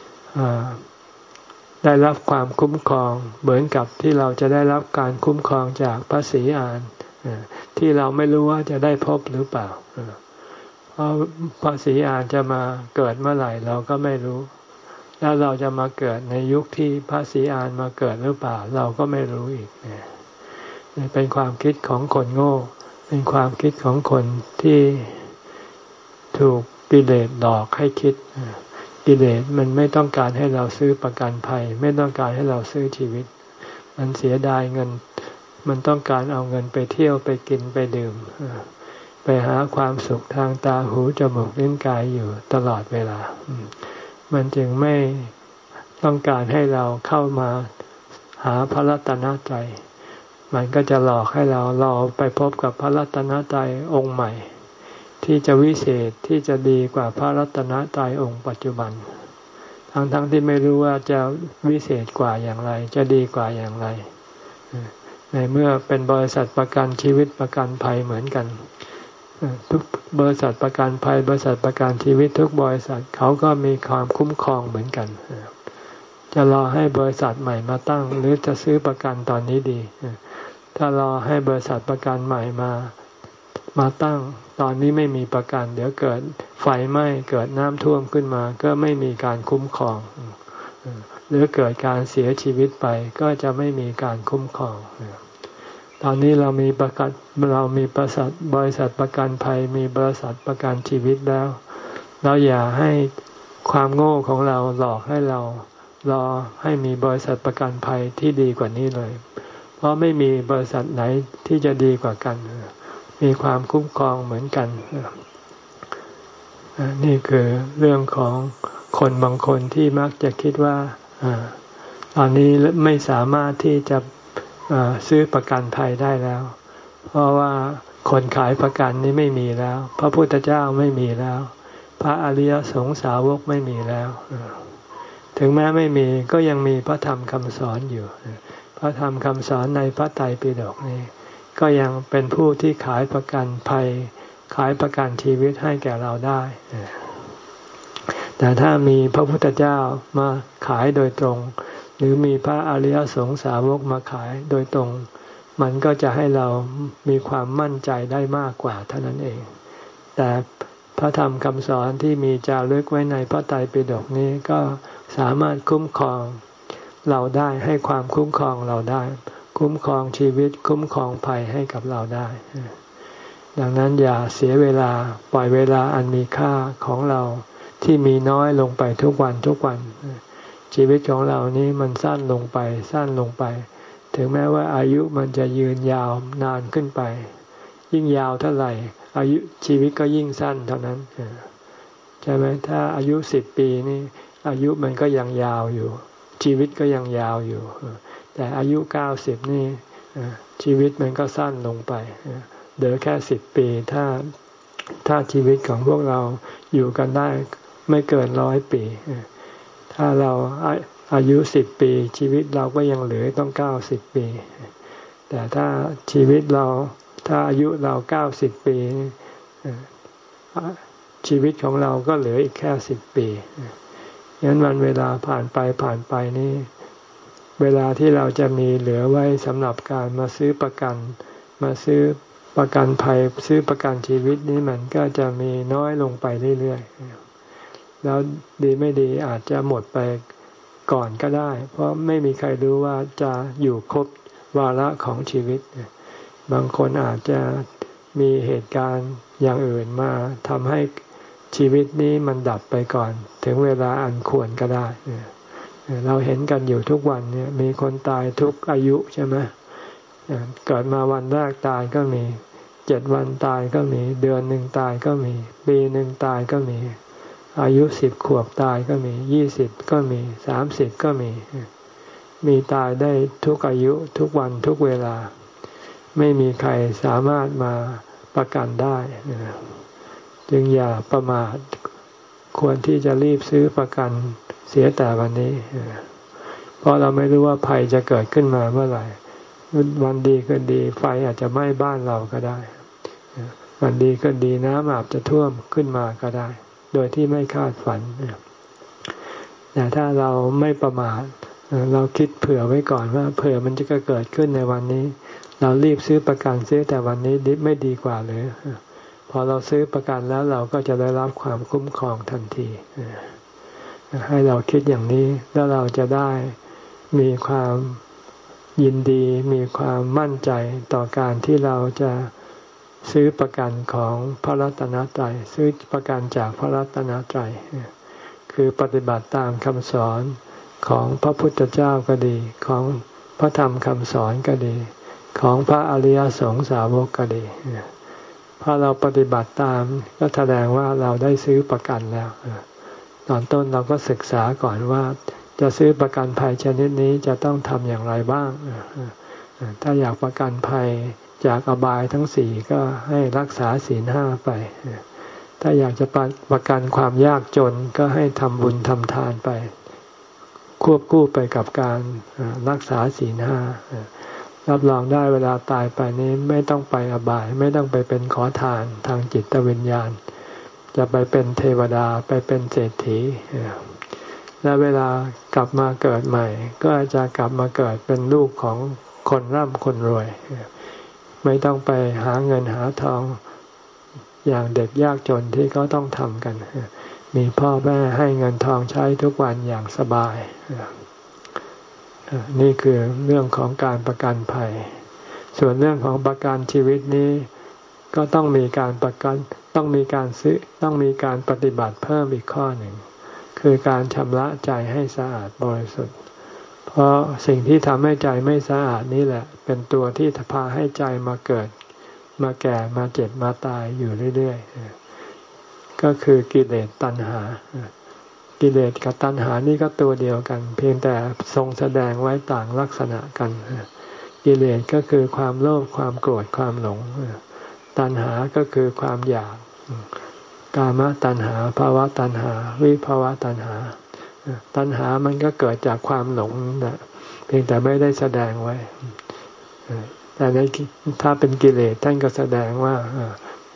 ได้รับความคุ้มครองเหมือนกับที่เราจะได้รับการคุ้มครองจากพระศรีอานที่เราไม่รู้ว่าจะได้พบหรือเปล่าเพราะพระศรีอานจะมาเกิดเมื่อไหร่เราก็ไม่รู้แล้วเราจะมาเกิดในยุคที่พระศรีอานมาเกิดหรือเปล่าเราก็ไม่รู้อีกเป็นความคิดของคนโง่เป็นความคิดของคนที่ถูกกิเลสหลอกให้คิดกิเลสมันไม่ต้องการให้เราซื้อประกันภัยไม่ต้องการให้เราซื้อชีวิตมันเสียดายเงินมันต้องการเอาเงินไปเที่ยวไปกินไปดื่มไปหาความสุขทางตาหูจมูกลิ้นกายอยู่ตลอดเวลามันจึงไม่ต้องการให้เราเข้ามาหาพระรัตนตรัยมันก็จะหลอกให้เราเราไปพบกับพระรัตนตรัยองค์ใหม่ที่จะวิเศษที่จะดีกว่าพระรัตนตรัยองค์ปัจจุบันทั้งๆ ท, ที่ไม่รู้ว่าจะวิเศษกว่าอย่างไรจะดีกว่าอย่างไรในเมื่อเป็นบริษัทประกันชีวิตประกันภัยเหมือนกันทุกบริษัทประกันภัยบริษัทประกันชีวิตทุกบริษัทเขาก็มีความคุ้มครองเหมือนกันจะรอให้บริษัทใหม่มาตั้งหรือจะซื้อประกันตอนนี้ดีถ้ารอให้บริษัทประกันใหม่มามาตั้งตอนนี้ไม่มีประกันเดี๋ยวเกิดไฟไหม้เกิดน้ำท่วมขึ้นมาก็ไม่มีการคุ้มครองหรือเกิดการเสียชีวิตไปก็จะไม่มีการคุ้มครองตอนนี้เรามีประกันเรามีบริษัทบริษัทประกันภัยมีบริษัทประกันชีวิตแล้วเราอย่าให้ความโง่ของเราหลอกให้เรารอให้มีบริษัทประกันภัยที่ดีกว่านี้เลยเพราะไม่มีบริษัทไหนที่จะดีกว่ากันมีความคุ้มครองเหมือนกันนี่คือเรื่องของคนบางคนที่มักจะคิดว่าตอนนี้ไม่สามารถที่จะซื้อประกันภัยได้แล้วเพราะว่าคนขายประกันนี้ไม่มีแล้วพระพุทธเจ้าไม่มีแล้วพระอริยสงสาวกไม่มีแล้วถึงแม้ไม่มีก็ยังมีพระธรรมคำสอนอยู่พระธรรมคำสอนในพระไตรปิฎกนี้ก็ยังเป็นผู้ที่ขายประกันภัยขายประกันชีวิตให้แก่เราได้แต่ถ้ามีพระพุทธเจ้ามาขายโดยตรงหรือมีพระอริยสงสาวกมาขายโดยตรงมันก็จะให้เรามีความมั่นใจได้มากกว่าเท่านั้นเองแต่พระธรรมคำสอนที่มีจารึกไว้ในพระไตรปิฎกนี้ก็สามารถคุ้มครองเราได้ให้ความคุ้มครองเราได้คุ้มครองชีวิตคุ้มครองภัยให้กับเราได้ดังนั้นอย่าเสียเวลาปล่อยเวลาอันมีค่าของเราที่มีน้อยลงไปทุกวันทุกวันชีวิตของเรานี้มันสั้นลงไปสั้นลงไปถึงแม้ว่าอายุมันจะยืนยาวนานขึ้นไปยิ่งยาวเท่าไหร่อายุชีวิตก็ยิ่งสั้นเท่านั้นใช่ไหมถ้าอายุสิบปีนี่อายุมันก็ยังยาวอยู่ชีวิตก็ยังยาวอยู่แต่อายุเก้าสิบนี่ชีวิตมันก็สั้นลงไปเหลือแค่สิบปีถ้าถ้าชีวิตของพวกเราอยู่กันได้ไม่เกินร้อยปีถ้าเราอายุสิบปีชีวิตเราก็ยังเหลือต้องเก้าสิบปีแต่ถ้าชีวิตเราถ้าอายุเราเก้าสิบปีชีวิตของเราก็เหลืออีกแค่สิบปีงั้นวันเวลาผ่านไปผ่านไปนี่เวลาที่เราจะมีเหลือไว้สำหรับการมาซื้อประกันมาซื้อประกันภัยซื้อประกันชีวิตนี้มันก็จะมีน้อยลงไปเรื่อยๆแล้วดีไม่ดีอาจจะหมดไปก่อนก็ได้เพราะไม่มีใครรู้ว่าจะอยู่ครบวาระของชีวิตบางคนอาจจะมีเหตุการณ์อย่างอื่นมาทำให้ชีวิตนี้มันดับไปก่อนถึงเวลาอันควรก็ได้เราเห็นกันอยู่ทุกวันเนี่ยมีคนตายทุกอายุใช่ไหมเกิดมาวันแรกตายก็มีเจ็ดวันตายก็มีเดือนหนึ่งตายก็มีปีหนึ่งตายก็มีอายุสิบขวบตายก็มียี่สิบก็มีสามสิบก็มีมีตายได้ทุกอายุทุกวันทุกเวลาไม่มีใครสามารถมาประกันได้จึงอย่าประมาทควรที่จะรีบซื้อประกันเสียแต่วันนี้เพราะเราไม่รู้ว่าภัยจะเกิดขึ้นมาเมื่อไหร่วันดีก็ดีไฟอาจจะไหม้บ้านเราก็ได้วันดีก็ดีน้ำอาจจะท่วมขึ้นมาก็ได้โดยที่ไม่คาดฝันแต่ถ้าเราไม่ประมาทเราคิดเผื่อไว้ก่อนว่าเผื่อมันจะเกิดขึ้นในวันนี้เรารีบซื้อประกันซื้อแต่วันนี้ไม่ดีกว่าหรือพอเราซื้อประกันแล้วเราก็จะได้รับความคุ้มครองทันทีให้เราคิดอย่างนี้แล้วเราจะได้มีความยินดีมีความมั่นใจต่อการที่เราจะซื้อประกันของพระรัตนตรัยซื้อประกันจากพระรัตนตรัยคือปฏิบัติตามคำสอนของพระพุทธเจ้าก็ดีของพระธรรมคำสอนก็ดีของพระอริยสงสาวกก็ดีพอเราปฏิบัติตามก็แสดงว่าเราได้ซื้อประกันแล้วตอนต้นเราก็ศึกษาก่อนว่าจะซื้อประกันภัยชนิดนี้จะต้องทำอย่างไรบ้างถ้าอยากประกันภัยจากอบายทั้งสี่ก็ให้รักษาศีลห้าไปถ้าอยากจะประกันความยากจนก็ให้ทำบุญทำทานไปควบคู่ไปกับการรักษาศีลห้ารับรองได้เวลาตายไปนี้ไม่ต้องไปอบายไม่ต้องไปเป็นขอทานทางจิตวิญญาณจะไปเป็นเทวดาไปเป็นเศรษฐีและเวลากลับมาเกิดใหม่ก็จะกลับมาเกิดเป็นลูกของคนร่ำคนรวยไม่ต้องไปหาเงินหาทองอย่างเด็กยากจนที่เขาต้องทำกันมีพ่อแม่ให้เงินทองใช้ทุกวันอย่างสบายนี่คือเรื่องของการประกันภัยส่วนเรื่องของประกันชีวิตนี้ก็ต้องมีการประกันต้องมีการซื้อต้องมีการปฏิบัติเพิ่มอีกข้อหนึ่งคือการชำระใจให้สะอาดบริสุทธิ์เพราะสิ่งที่ทำให้ใจไม่สะอาดนี่แหละเป็นตัวที่พาให้ใจมาเกิดมาแก่มาเจ็บมาตายอยู่เรื่อยๆก็คือกิเลสตัณหากิเลสกับตัณหานี่ก็ตัวเดียวกันเพียงแต่ทรงแสดงไว้ต่างลักษณะกันกิเลสก็คือความโลภความโกรธความหลงตัณหาก็คือความอยากกามตัณหาภาวะตัณหาวิภาวะตัณหาตัณหามันก็เกิดจากความหลงนะเพียงแต่ไม่ได้แสดงไว้แต่ในถ้าเป็นกิเลสท่านก็แสดงว่า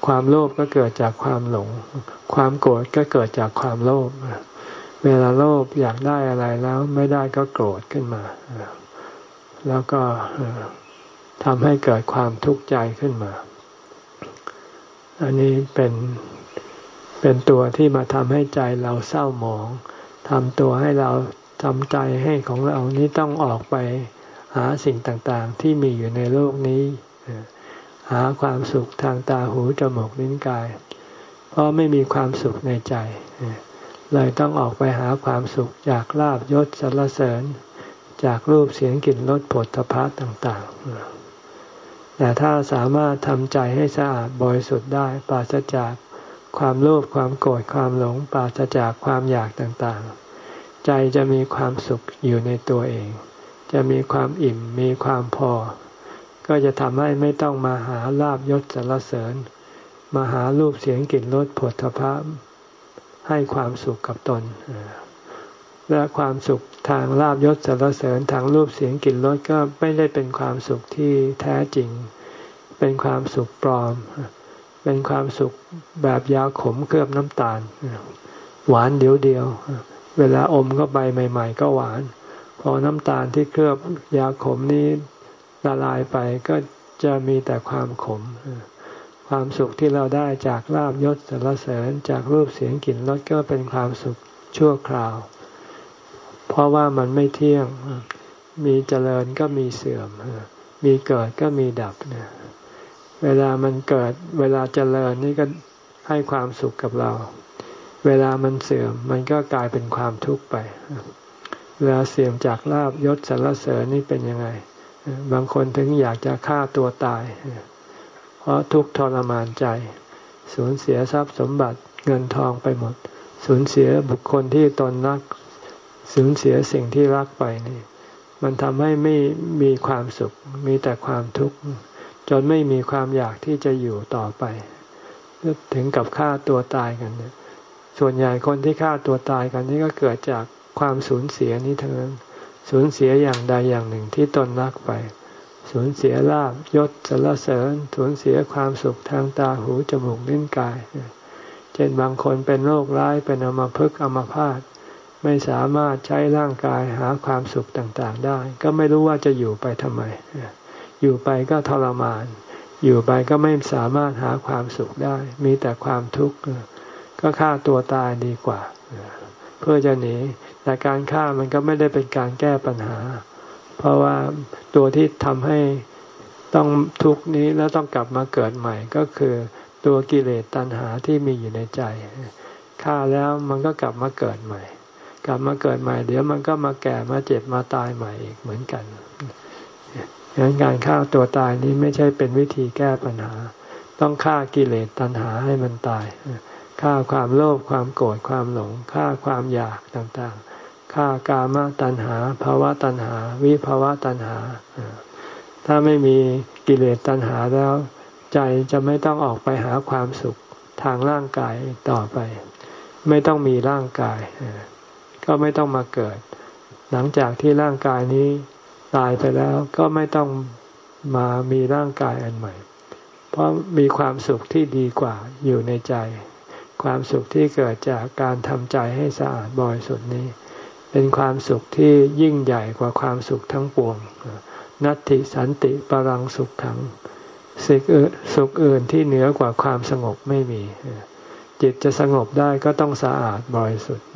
ความโลภก็เกิดจากความหลงความโกรธก็เกิดจากความโลภเวลาโลภอยากได้อะไรแล้วไม่ได้ก็โกรธขึ้นมาแล้วก็ทำให้เกิดความทุกข์ใจขึ้นมาอันนี้เป็นเป็นตัวที่มาทำให้ใจเราเศร้าหมองทำตัวให้เราทำใจให้ของเรานี้ต้องออกไปหาสิ่งต่างๆที่มีอยู่ในโลกนี้หาความสุขทางตาหูจมูกลิ้นกายเพราะไม่มีความสุขในใจเลยต้องออกไปหาความสุขจากลาภยศสรรเสริญจากรูปเสียงกลิ่นรสโผฏฐัพพะต่างๆแต่ถ้าสามารถทำใจให้สะอาดบริสุทธิ์ได้ปราศจากความโลภความโกรธความหลงปราศจากความอยากต่างๆใจจะมีความสุขอยู่ในตัวเองจะมีความอิ่มมีความพอก็จะทำให้ไม่ต้องมาหาลาภยศสรรเสริญมาหารูปเสียงกลิ่นรสโผฏฐัพพะให้ความสุขกับตนและความสุขทางลาภยศสรรเสริญทางรูปเสียงกลิ่นรสก็ไม่ได้เป็นความสุขที่แท้จริงเป็นความสุขปลอมเป็นความสุขแบบยาขมเคลือบน้ำตาลหวานเดียวเดียวเวลาอมเข้าไปใหม่ๆก็หวานพอน้ำตาลที่เคลือบยาขมนี้ละลายไปก็จะมีแต่ความขมความสุขที่เราได้จากลาภยศสรรเสริญจากรูปเสียงกลิ่นรสก็เป็นความสุขชั่วคราวเพราะว่ามันไม่เที่ยงมีเจริญก็มีเสื่อมมีเกิดก็มีดับเวลามันเกิดเวลาเจริญนี่ก็ให้ความสุขกับเราเวลามันเสื่อมมันก็กลายเป็นความทุกข์ไปเวลาเสื่อมจากลาภยศสรรเสริญนี่เป็นยังไงบางคนถึงอยากจะฆ่าตัวตายเพราะทุกข์ทรมานใจสูญเสียทรัพย์สมบัติเงินทองไปหมดสูญเสียบุคคลที่ตนรักสูญเสียสิ่งที่รักไปนี่มันทำให้ไม่มีความสุขมีแต่ความทุกข์จนไม่มีความอยากที่จะอยู่ต่อไปถึงกับฆ่าตัวตายกันเนี่ยส่วนใหญ่คนที่ฆ่าตัวตายกันนี่ก็เกิดจากความสูญเสียนี้ทั้งนั้นสูญเสียอย่างใดอย่างหนึ่งที่ตนรักไปสูญเสียลาภยศสรรเสริญสูญเสียความสุขทางตาหูจมูกลิ้นกายเช่นบางคนเป็นโรคร้ายเป็นอัมพฤกษ์อัมพาตไม่สามารถใช้ร่างกายหาความสุขต่างๆได้ก็ไม่รู้ว่าจะอยู่ไปทำไมอยู่ไปก็ทรมานอยู่ไปก็ไม่สามารถหาความสุขได้มีแต่ความทุกข์ก็ฆ่าตัวตายดีกว่าเพื่อจะหนีแต่การฆ่ามันก็ไม่ได้เป็นการแก้ปัญหาเพราะว่าตัวที่ทำให้ต้องทุกข์นี้แล้วต้องกลับมาเกิดใหม่ก็คือตัวกิเลสตัณหาที่มีอยู่ในใจฆ่าแล้วมันก็กลับมาเกิดใหม่กลับมาเกิดใหม่เดี๋ยวมันก็มาแก่มาเจ็บมาตายใหม่อีกเหมือนกันดังนั้นการฆ่าตัวตายนี้ไม่ใช่เป็นวิธีแก้ปัญหาต้องฆ่ากิเลสตัณหาให้มันตายฆ่าความโลภความโกรธความหลงฆ่าความอยากต่างๆฆ่ากามตัณหาภาวะตัณหาวิภาวะตัณหาถ้าไม่มีกิเลสตัณหาแล้วใจจะไม่ต้องออกไปหาความสุขทางร่างกายต่อไปไม่ต้องมีร่างกายก็ไม่ต้องมาเกิดหลังจากที่ร่างกายนี้ตายไปแล้วก็ไม่ต้องมามีร่างกายอันใหม่เพราะมีความสุขที่ดีกว่าอยู่ในใจความสุขที่เกิดจากการทำใจให้สะอาดบริสุทธิ์นี้เป็นความสุขที่ยิ่งใหญ่กว่าความสุขทั้งปวงนัตติสันติปรังสุขขังสิ่งอื่นสุขอื่นที่เหนือกว่าความสงบไม่มีจิตจะสงบได้ก็ต้องสะอาดบริสุทธิ์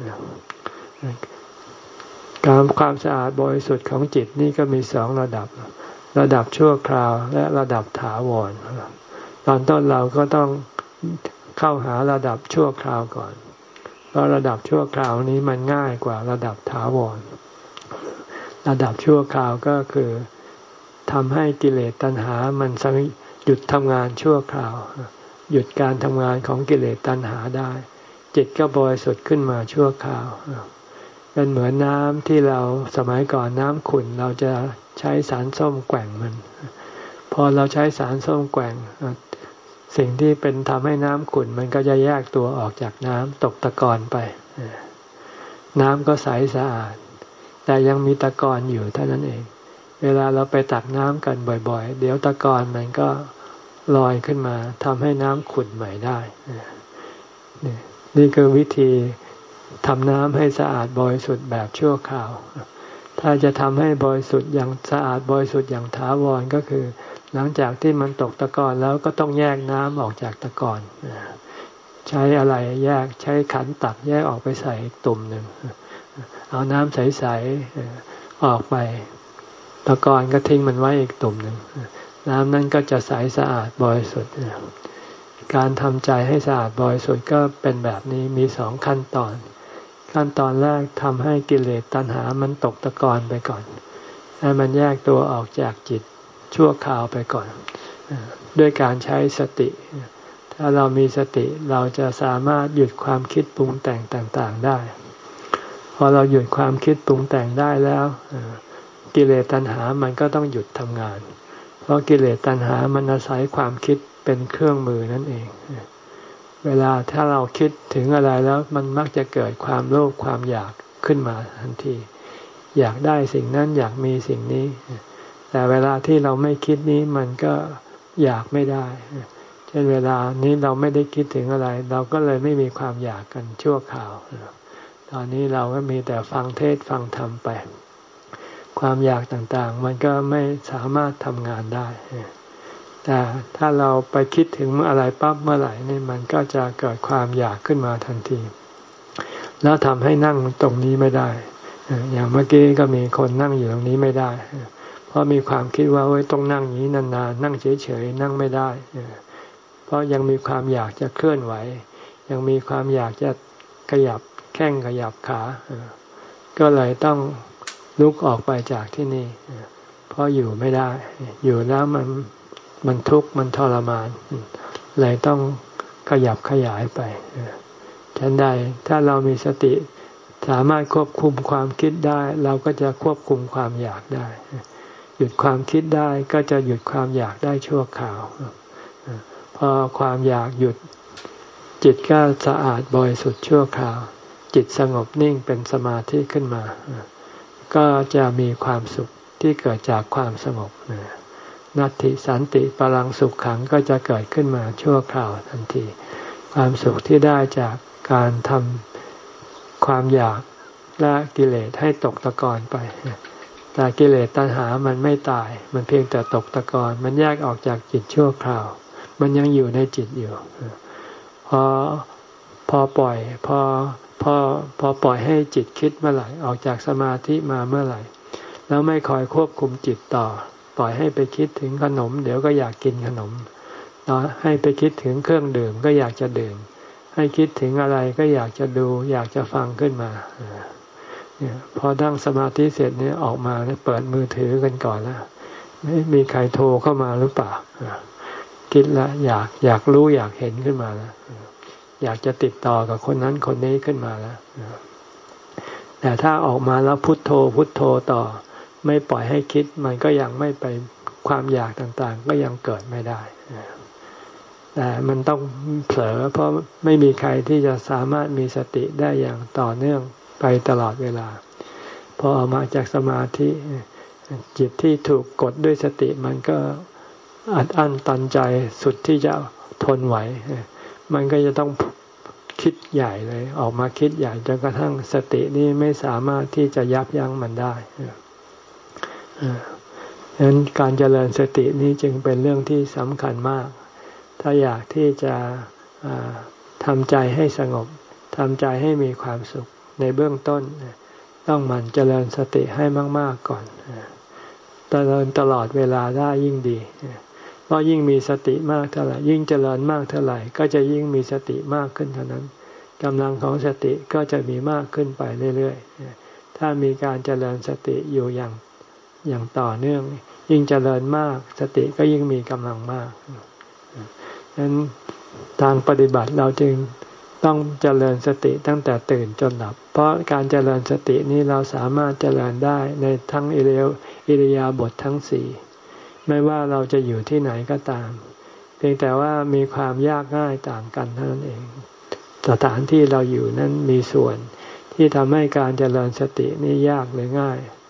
การความสะอาดบริสุทธิ์ของจิตนี่ก็มีสองระดับระดับชั่วคราวและระดับถาวรตอนต้นเราก็ต้องเข้าหาระดับชั่วคราวก่อนเพราะระดับชั่วคราวนี้มันง่ายกว่าระดับถาวรระดับชั่วคราวก็คือทำให้กิเลสตัณหามันหยุดทำงานชั่วคราวหยุดการทำงานของกิเลสตัณหาได้จิตก็บริสุทธิ์ขึ้นมาชั่วคราวเป็นเหมือนน้ำที่เราสมัยก่อนน้ำขุ่นเราจะใช้สารส้มแกว่งมันพอเราใช้สารส้มแกว่งสิ่งที่เป็นทำให้น้ำขุ่นมันก็จะแยกตัวออกจากน้ำตกตะกอนไปน้ำก็ใสสะอาดแต่ยังมีตะกอนอยู่เท่านั้นเองเวลาเราไปตักน้ำกันบ่อยๆเดี๋ยวตะกอนมันก็ลอยขึ้นมาทำให้น้ำขุ่นใหม่ได้นี่คือวิธีทำน้ำให้สะอาดบริสุทธิ์แบบชั่วคราวถ้าจะทำให้บริสุทธิ์อย่างสะอาดบริสุทธิ์อย่างถาวรก็คือหลังจากที่มันตกตะกอนแล้วก็ต้องแยกน้ำออกจากตะกอนใช้อะไรแยกใช้ขันตักแยกออกไปใส่ตุ่มหนึ่งเอาน้ำใสๆออกไปตะกอนก็ทิ้งมันไว้อีกตุ่มหนึ่งน้ำนั้นก็จะใสสะอาดบริสุทธิ์การทำใจให้สะอาดบริสุทธิ์ก็เป็นแบบนี้มีสองขั้นตอนขั้นตอนแรกทำให้กิเลสตัณหามันตกตะกอนไปก่อนให้มันแยกตัวออกจากจิตชั่วคราวไปก่อนด้วยการใช้สติถ้าเรามีสติเราจะสามารถหยุดความคิดปรุงแต่งต่างๆได้พอเราหยุดความคิดปรุงแต่งได้แล้วกิเลสตัณหามันก็ต้องหยุดทำงานเพราะกิเลสตัณหามันอาศัยความคิดเป็นเครื่องมือนั่นเองเวลาถ้าเราคิดถึงอะไรแล้วมันมักจะเกิดความโลภความอยากขึ้นมาทันทีอยากได้สิ่งนั้นอยากมีสิ่งนี้แต่เวลาที่เราไม่คิดนี้มันก็อยากไม่ได้เช่นเวลานี้เราไม่ได้คิดถึงอะไรเราก็เลยไม่มีความอยากกันชั่วคราวตอนนี้เราก็มีแต่ฟังเทศน์ฟังธรรมไปความอยากต่างๆมันก็ไม่สามารถทำงานได้แต่ถ้าเราไปคิดถึงอะไรปั๊บเมื่อไหร่นี่มันก็จะเกิดความอยากขึ้นมาทันทีแล้วทำให้นั่งตรงนี้ไม่ได้อย่างเมื่อกี้ก็มีคนนั่งอยู่ตรงนี้ไม่ได้เพราะมีความคิดว่าเว้ยต้องนั่งอย่างนี้นานๆนั่งเฉยๆนั่งไม่ได้เพราะยังมีความอยากจะเคลื่อนไหวยังมีความอยากจะขยับแข้งขยับขาก็เลยต้องลุกออกไปจากที่นี่เพราะอยู่ไม่ได้อยู่แล้วมันมันทุกข์มันทรมานเลยต้องขยับขยายไปฉันใดถ้าเรามีสติสามารถควบคุมความคิดได้เราก็จะควบคุมความอยากได้หยุดความคิดได้ก็จะหยุดความอยากได้ชั่วคราวพอความอยากหยุดจิตก็สะอาดบริสุทธิ์ชั่วคราวจิตสงบนิ่งเป็นสมาธิขึ้นมาก็จะมีความสุขที่เกิดจากความสงบนัตติสันติพลังสุขขังก็จะเกิดขึ้นมาชั่วคราวทันทีความสุขที่ได้จากการทำความอยากละกิเลสให้ตกตะกอนไปแต่กิเลสตัณหามันไม่ตายมันเพียงแต่ตกตะกอนมันแยกออกจากจิตชั่วคราวมันยังอยู่ในจิตอยู่พอพอปล่อยพอพอพอปล่อยให้จิตคิดเมื่อไหร่ออกจากสมาธิมาเมื่อไหร่แล้วไม่คอยควบคุมจิตต่อปล่อยให้ไปคิดถึงขนมเดี๋ยวก็อยากกินขนมต่อให้ไปคิดถึงเครื่องดื่มก็อยากจะดื่มให้คิดถึงอะไรก็อยากจะดูอยากจะฟังขึ้นมาเนี่ยพอนั่งสมาธิเสร็จเนี่ยออกมาเนี่ยเปิดมือถือกันก่อนแล้วไม่มีใครโทรเข้ามาหรือเปล่าคิดแล้วอยากอยากรู้อยากเห็นขึ้นมาแล้วอยากจะติดต่อกับคนนั้นคนนี้ขึ้นมาแล้วแต่ถ้าออกมาแล้วพุทโธพุทโธต่อไม่ปล่อยให้คิดมันก็ยังไม่ไปความอยากต่างๆก็ยังเกิดไม่ได้แต่มันต้องเผลอเพราะไม่มีใครที่จะสามารถมีสติได้อย่างต่อเนื่องไปตลอดเวลาพอออกมาจากสมาธิจิตที่ถูกกดด้วยสติมันก็อัดอั้นตันใจสุดที่จะทนไหวมันก็จะต้องคิดใหญ่เลยออกมาคิดใหญ่จนกระทั่งสตินี้ไม่สามารถที่จะยับยั้งมันได้ดังนั้นการเจริญสตินี้จึงเป็นเรื่องที่สำคัญมากถ้าอยากที่จะทำใจให้สงบทำใจให้มีความสุขในเบื้องต้นต้องหมั่นเจริญสติให้มากๆก่อนเจริญตลอดเวลาได้ยิ่งดีเพราะยิ่งมีสติมากเท่าไหร่ยิ่งเจริญมากเท่าไหร่ก็จะยิ่งมีสติมากขึ้นเท่านั้นกำลังของสติก็จะมีมากขึ้นไปเรื่อยๆถ้ามีการเจริญสติอยู่อย่างอย่างต่อเนื่องยิ่งเจริญมากสติก็ยิ่งมีกำลังมากฉะนั้นทางปฏิบัติเราจึงต้องเจริญสติตั้งแต่ตื่นจนหลับเพราะการเจริญสตินี้เราสามารถเจริญได้ในทั้งอิริยาบถทั้งสี่ไม่ว่าเราจะอยู่ที่ไหนก็ตามเพียงแต่ว่ามีความยากง่ายต่างกันเท่านั้นเองสถานที่เราอยู่นั้นมีส่วนที่ทำให้การเจริญสตินี่ยากหรือง่าย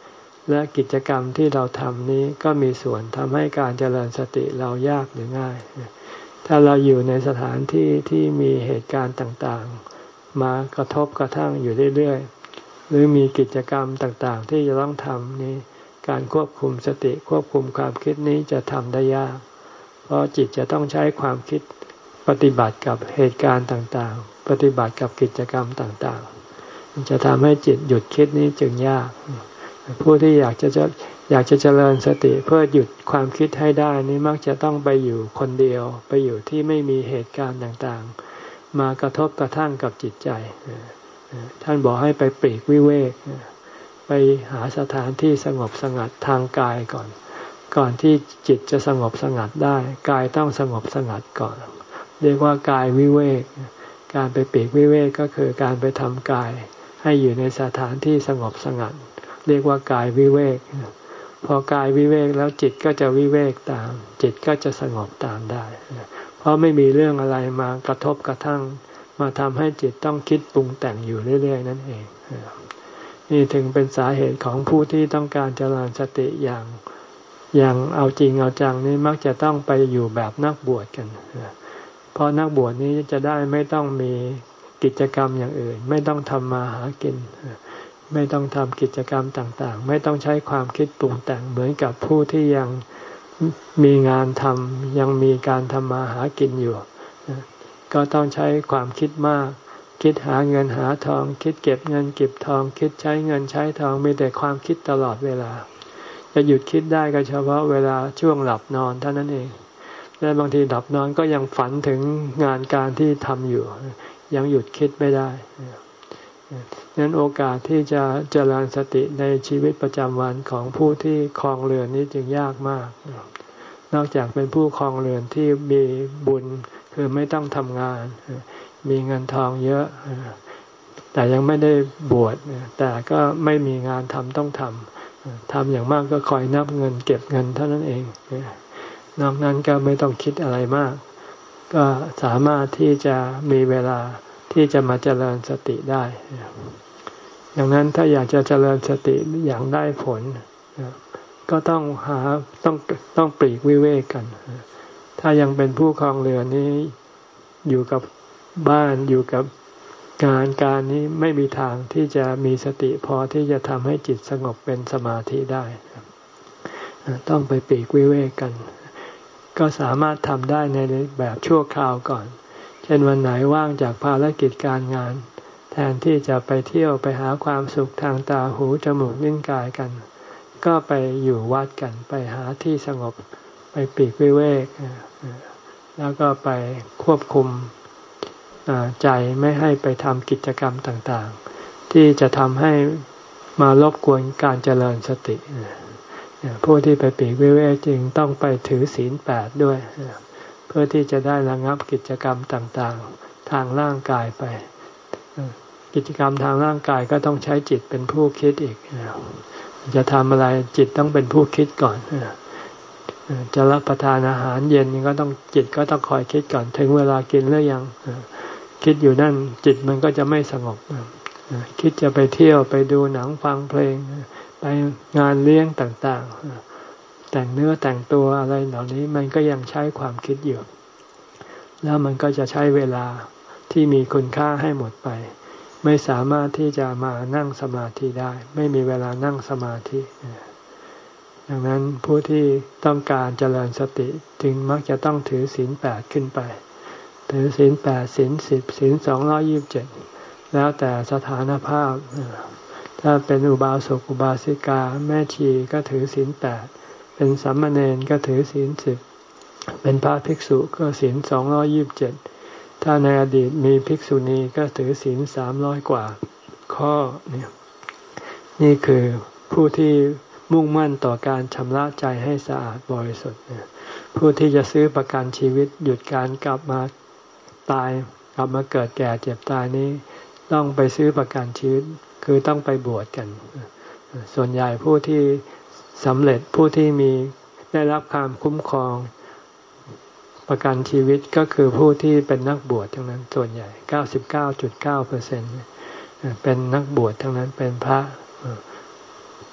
และกิจกรรมที่เราทำนี้ก็มีส่วนทำให้การเจริญสติเรายากหรือง่ายถ้าเราอยู่ในสถานที่ที่มีเหตุการณ์ต่างๆมากระทบกระทั่งอยู่เรื่อยๆหรือมีกิจกรรมต่างๆที่จะต้องทำนี้การควบคุมสติควบคุมความคิดนี้จะทำได้ยากเพราะจิตจะต้องใช้ความคิดปฏิบัติกับเหตุการณ์ต่างๆปฏิบัติกับกิจกรรมต่างๆจะทำให้จิตหยุดคิดนี้จึงยากผู้ที่อยากจะจะอยากจะเจริญสติเพื่อหยุดความคิดให้ได้นี้มักจะต้องไปอยู่คนเดียวไปอยู่ที่ไม่มีเหตุการณ์ต่างๆมากระทบกระทั่งกับจิตใจท่านบอกให้ไปปลีกวิเวกไปหาสถานที่สงบสงัดทางกายก่อนก่อนที่จิตจะสงบสงัดได้กายต้องสงบสงัดก่อนเรียกว่ากายวิเวกการไปปลีกวิเวกก็คือการไปทำกายให้อยู่ในสถานที่สงบสงัดเรียกว่ากายวิเวกพอกายวิเวกแล้วจิตก็จะวิเวกตามจิตก็จะสงบตามได้เพราะไม่มีเรื่องอะไรมากระทบกระทั่งมาทำให้จิตต้องคิดปรุงแต่งอยู่เรื่อยๆนั่นเองนี่ถึงเป็นสาเหตุของผู้ที่ต้องการเจริญสติอย่างอย่างเอาจริงเอาจังนี่มักจะต้องไปอยู่แบบนักบวชกันเพราะนักบวชนี้จะได้ไม่ต้องมีกิจกรรมอย่างอื่นไม่ต้องทำมาหากินไม่ต้องทำกิจกรรมต่างๆไม่ต้องใช้ความคิดปรุงแต่งเหมือนกับผู้ที่ยังมีงานทำยังมีการทำมาหากินอยู่ก็ต้องใช้ความคิดมากคิดหาเงินหาทองคิดเก็บเงินเก็บทองคิดใช้เงินใช้ทองมีแต่ความคิดตลอดเวลาจะหยุดคิดได้ก็เฉพาะเวลาช่วงหลับนอนเท่านั้นเองและบางทีหลับนอนก็ยังฝันถึงงานการที่ทำอยู่ยังหยุดคิดไม่ได้นั้นโอกาสที่จะเจริญสติในชีวิตประจำวันของผู้ที่ครองเรือนนี้จึงยากมากนอกจากเป็นผู้ครองเรือนที่มีบุญคือไม่ต้องทำงานมีเงินทองเยอะแต่ยังไม่ได้บวชแต่ก็ไม่มีงานทำต้องทำทำอย่างมากก็คอยนับเงินเก็บเงินเท่านั้นเองนอกนั้นก็ไม่ต้องคิดอะไรมากก็สามารถที่จะมีเวลาที่จะมาเจริญสติได้ดังนั้นถ้าอยากจะเจริญสติอย่างได้ผลก็ต้องหาต้องต้องปลีกวิเวกกันถ้ายังเป็นผู้ครองเรือนนี้อยู่กับบ้านอยู่กับงานการนี้ไม่มีทางที่จะมีสติพอที่จะทำให้จิตสงบเป็นสมาธิได้ต้องไปปลีกวิเวกกันก็สามารถทำได้ในแบบชั่วคราวก่อนเช่นวันไหนว่างจากภารกิจการงานแทนที่จะไปเที่ยวไปหาความสุขทางตาหูจมูกลิ้นกายกันก็ไปอยู่วัดกันไปหาที่สงบไปปลีกวิเวกแล้วก็ไปควบคุมใจไม่ให้ไปทำกิจกรรมต่างๆที่จะทำให้มารบกวนการเจริญสติผู้ที่ไปปลีกวิเวกจึงต้องไปถือศีลแปดด้วยเพื่อที่จะได้ระงับกิจกรรมต่างๆทางร่างกายไปกิจกรรมทางร่างกายก็ต้องใช้จิตเป็นผู้คิดอีกจะทำอะไรจิตต้องเป็นผู้คิดก่อนจะรับประทานอาหารเย็นก็ต้องจิตก็ต้องคอยคิดก่อนถึงเวลากินหรือยังคิดอยู่นั่นจิตมันก็จะไม่สงบคิดจะไปเที่ยวไปดูหนังฟังเพลงไปงานเลี้ยงต่างๆแต่งเนื้อแต่งตัวอะไรเหล่านี้มันก็ยังใช้ความคิดอยู่แล้วมันก็จะใช้เวลาที่มีคุณค่าให้หมดไปไม่สามารถที่จะมานั่งสมาธิได้ไม่มีเวลานั่งสมาธิดังนั้นผู้ที่ต้องการเจริญสติจึงมักจะต้องถือศีลแปดขึ้นไปถือศีลแปดศีลสิบศีลสองร้อยยี่สิบเจ็ดแล้วแต่สถานภาพถ้าเป็นอุบาสกอุบาสิกาแม่ชีก็ถือศีลแปดเป็นสามเณรก็ถือศีลสิบเป็นพระภิกษุก็ศีลสองร้อยยี่สิบเจ็ดถ้าในอดีตมีภิกษุณีก็ถือศีลสามร้อยกว่าข้อเนี่ยนี่คือผู้ที่มุ่งมั่นต่อการชำระใจให้สะอาดบริสุทธิ์ผู้ที่จะซื้อประกันชีวิตหยุดการกลับมาตายกลับมาเกิดแก่เจ็บตายนี้ต้องไปซื้อประกันชีวิตคือต้องไปบวชกันส่วนใหญ่ผู้ที่สำเร็จผู้ที่มีได้รับความคุ้มครองประกันชีวิตก็คือผู้ที่เป็นนักบวชทั้งนั้นส่วนใหญ่ เก้าสิบเก้าจุดเก้าเปอร์เซ็นต์ เป็นนักบวชทั้งนั้นเป็นพระ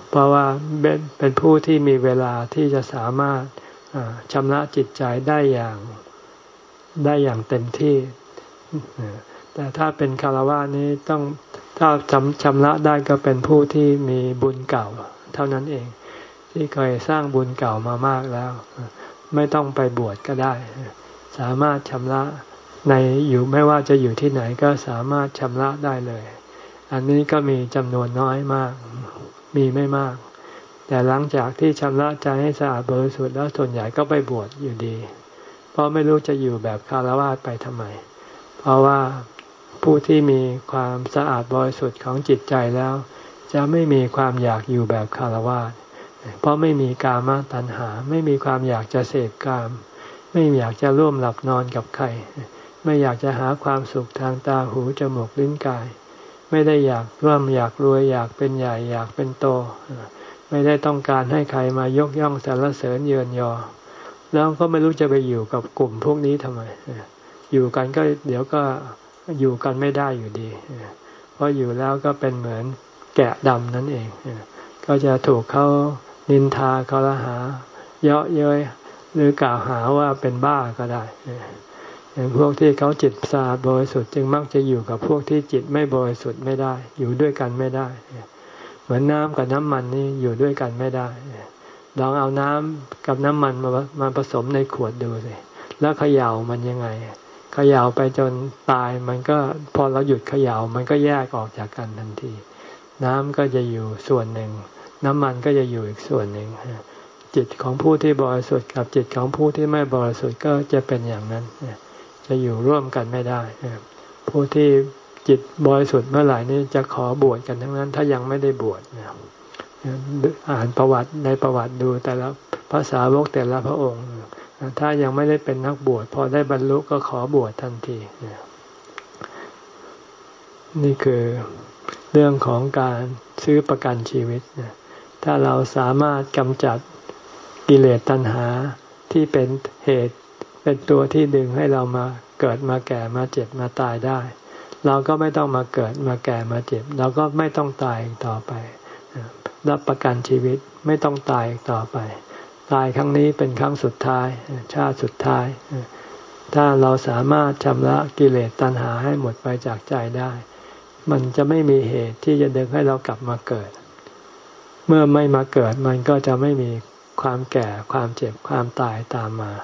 เพราะว่าเป็นเป็นผู้ที่มีเวลาที่จะสามารถชำระจิตใจได้อย่างได้อย่างเต็มที่แต่ถ้าเป็นคฤหัสถ์นี้ต้องถ้าชำชำระได้ก็เป็นผู้ที่มีบุญเก่าเท่านั้นเองที่เคยสร้างบุญเก่ามามากแล้วไม่ต้องไปบวชก็ได้สามารถชำระในอยู่ไม่ว่าจะอยู่ที่ไหนก็สามารถชำระได้เลยอันนี้ก็มีจำนวนน้อยมากมีไม่มากแต่หลังจากที่ชำระใจให้สะอาดบริสุทธิ์แล้วส่วนใหญ่ก็ไปบวชอยู่ดีเพราะไม่รู้จะอยู่แบบคฤหัสถ์ไปทำไมเพราะว่าผู้ที่มีความสะอาดบริสุทธิ์ของจิตใจแล้วจะไม่มีความอยากอยู่แบบคฤหัสถ์เพราะไม่มีกามตัณหาไม่มีความอยากจะเสพกามไม่อยากจะร่วมหลับนอนกับใครไม่อยากจะหาความสุขทางตาหูจมูกลิ้นกายไม่ได้อยากร่ำอยากรวยอยากเป็นใหญ่อยากเป็นโตไม่ได้ต้องการให้ใครมายกย่องสรรเสริญเยินยอแล้วก็ไม่รู้จะไปอยู่กับกลุ่มพวกนี้ทำไมอยู่กันก็เดี๋ยวก็อยู่กันไม่ได้อยู่ดีเพราะอยู่แล้วก็เป็นเหมือนแกะดำนั่นเองก็จะถูกเขานินทาคอรหาเยาะเย้ยหรือกล่าวหาว่าเป็นบ้าก็ได้อย่างพวกที่เขาจิตสะอาดบริสุทธิ์จึงมักจะอยู่กับพวกที่จิตไม่บริสุทธิ์ไม่ได้อยู่ด้วยกันไม่ได้เหมือนน้ำกับน้ำมันนี่อยู่ด้วยกันไม่ได้ลองเอาน้ำกับน้ำมันมามาผสมในขวดดูสิแล้วเขย่ามันยังไงเขย่าไปจนตายมันก็พอเราหยุดเขย่ามันก็แยกออกจากกันทันทีน้ำก็จะอยู่ส่วนหนึ่งน้ำมันก็จะอยู่อีกส่วนหนึ่งจิตของผู้ที่บริสุทธิ์กับจิตของผู้ที่ไม่บริสุทธิ์ก็จะเป็นอย่างนั้นจะอยู่ร่วมกันไม่ได้ผู้ที่จิตบริสุทธิ์เมื่อไหร่นี่จะขอบวชกันทั้งนั้นถ้ายังไม่ได้บวชอ่านประวัติในประวัติดูแต่ละพระสาวกแต่ละพระองค์ถ้ายังไม่ได้เป็นนักบวชพอได้บรรลุก็ขอบวชทันทีนี่คือเรื่องของการซื้อประกันชีวิตถ้าเราสามารถกำจัดกิเลสตัณหาที่เป็นเหตุเป็นตัวที่ดึงให้เรามาเกิดมาแก่มาเจ็บมาตายได้เราก็ไม่ต้องมาเกิดมาแก่มาเจ็บเราก็ไม่ต้องตายอีกต่อไปรับประกันชีวิตไม่ต้องตายอีกต่อไปตายครั้งนี้เป็นครั้งสุดท้ายชาติสุดท้ายถ้าเราสามารถชำระกิเลสตัณหาให้หมดไปจากใจได้มันจะไม่มีเหตุที่จะดึงให้เรากลับมาเกิดเมื่อไม่มาเกิดมันก็จะไม่มีความแก่ความเจ็บความตายตามมา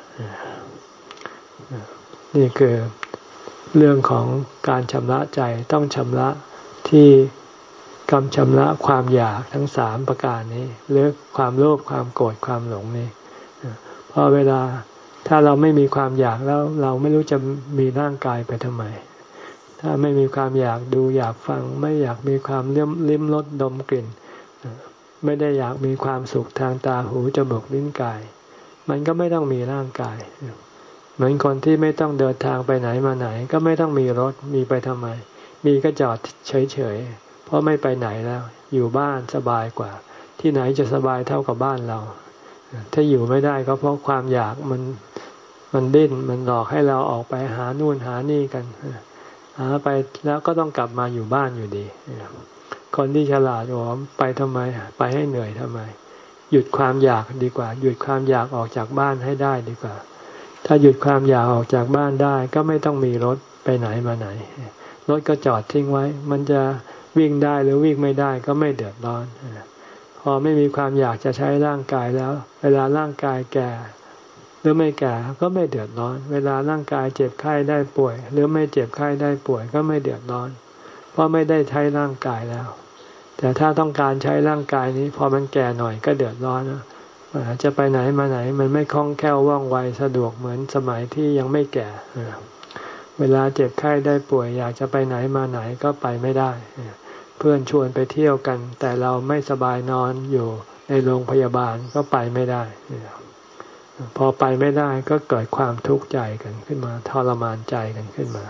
นี่คือเรื่องของการชำระใจต้องชำระที่กำชำระความอยากทั้งสามประการนี้หรือความโลภความโกรธความหลงนี่เพราะเวลาถ้าเราไม่มีความอยากแล้วเราไม่รู้จะมีร่างกายไปทำไมถ้าไม่มีความอยากดูอยากฟังไม่อยากมีความลิ้มลิ้มรสดมกลิ่นไม่ได้อยากมีความสุขทางตาหูจมูกลิ้นกายมันก็ไม่ต้องมีร่างกายเหมือนคนที่ไม่ต้องเดินทางไปไหนมาไหนก็ไม่ต้องมีรถมีไปทำไมมีก็จอดเฉยๆเพราะไม่ไปไหนแล้วอยู่บ้านสบายกว่าที่ไหนจะสบายเท่ากับบ้านเราถ้าอยู่ไม่ได้ก็เพราะความอยากมันมันดิ้นมันหลอกให้เราออกไปหานู่นหานี่กันหาไปแล้วก็ต้องกลับมาอยู่บ้านอยู่ดีคนที่ฉลาดบอกไปทำไมไปให้เหนื่อยทำไมหยุดความอยากดีกว่าหยุดความอยากออกจากบ้านให้ได้ดีกว่าถ้าหยุดความอยากออกจากบ้านได้ก็ไม่ต้องมีรถไปไหนมาไหนรถก็จอดทิ้งไว้มันจะวิ่งได้หรือวิ่งไม่ได้ก็ไม่เดือดร้อนพอไม่มีความอยากจะใช้ร่างกายแล้วเวลาร่างกายแก่หรือไม่แก่ก็ไม่เดือดร้อนเวลาร่างกายเจ็บไข้ได้ป่วยหรือไม่เจ็บไข้ได้ป่วยก็ไม่เดือดร้อนเพราะไม่ได้ใช้ร่างกายแล้วแต่ถ้าต้องการใช้ร่างกายนี้พอมันแก่หน่อยก็เดือดร้อนนะจะไปไหนมาไหนมันไม่คล่องแคล่วว่องไวสะดวกเหมือนสมัยที่ยังไม่แก่เวลาเจ็บไข้ได้ป่วยอยากจะไปไหนมาไหนก็ไปไม่ได้เพื่อนชวนไปเที่ยวกันแต่เราไม่สบายนอนอยู่ในโรงพยาบาลก็ไปไม่ได้พอไปไม่ได้ก็เกิดความทุกข์ใจกันขึ้นมาทรมานใจกันขึ้นมา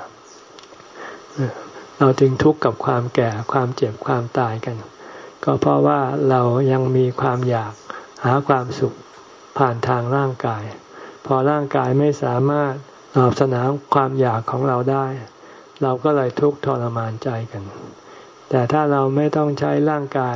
เราจึงทุกข์กับความแก่ความเจ็บความตายกันก็เพราะว่าเรายังมีความอยากหาความสุขผ่านทางร่างกายพอร่างกายไม่สามารถตอบสนองความอยากของเราได้เราก็เลยทุกข์ทรมานใจกันแต่ถ้าเราไม่ต้องใช้ร่างกาย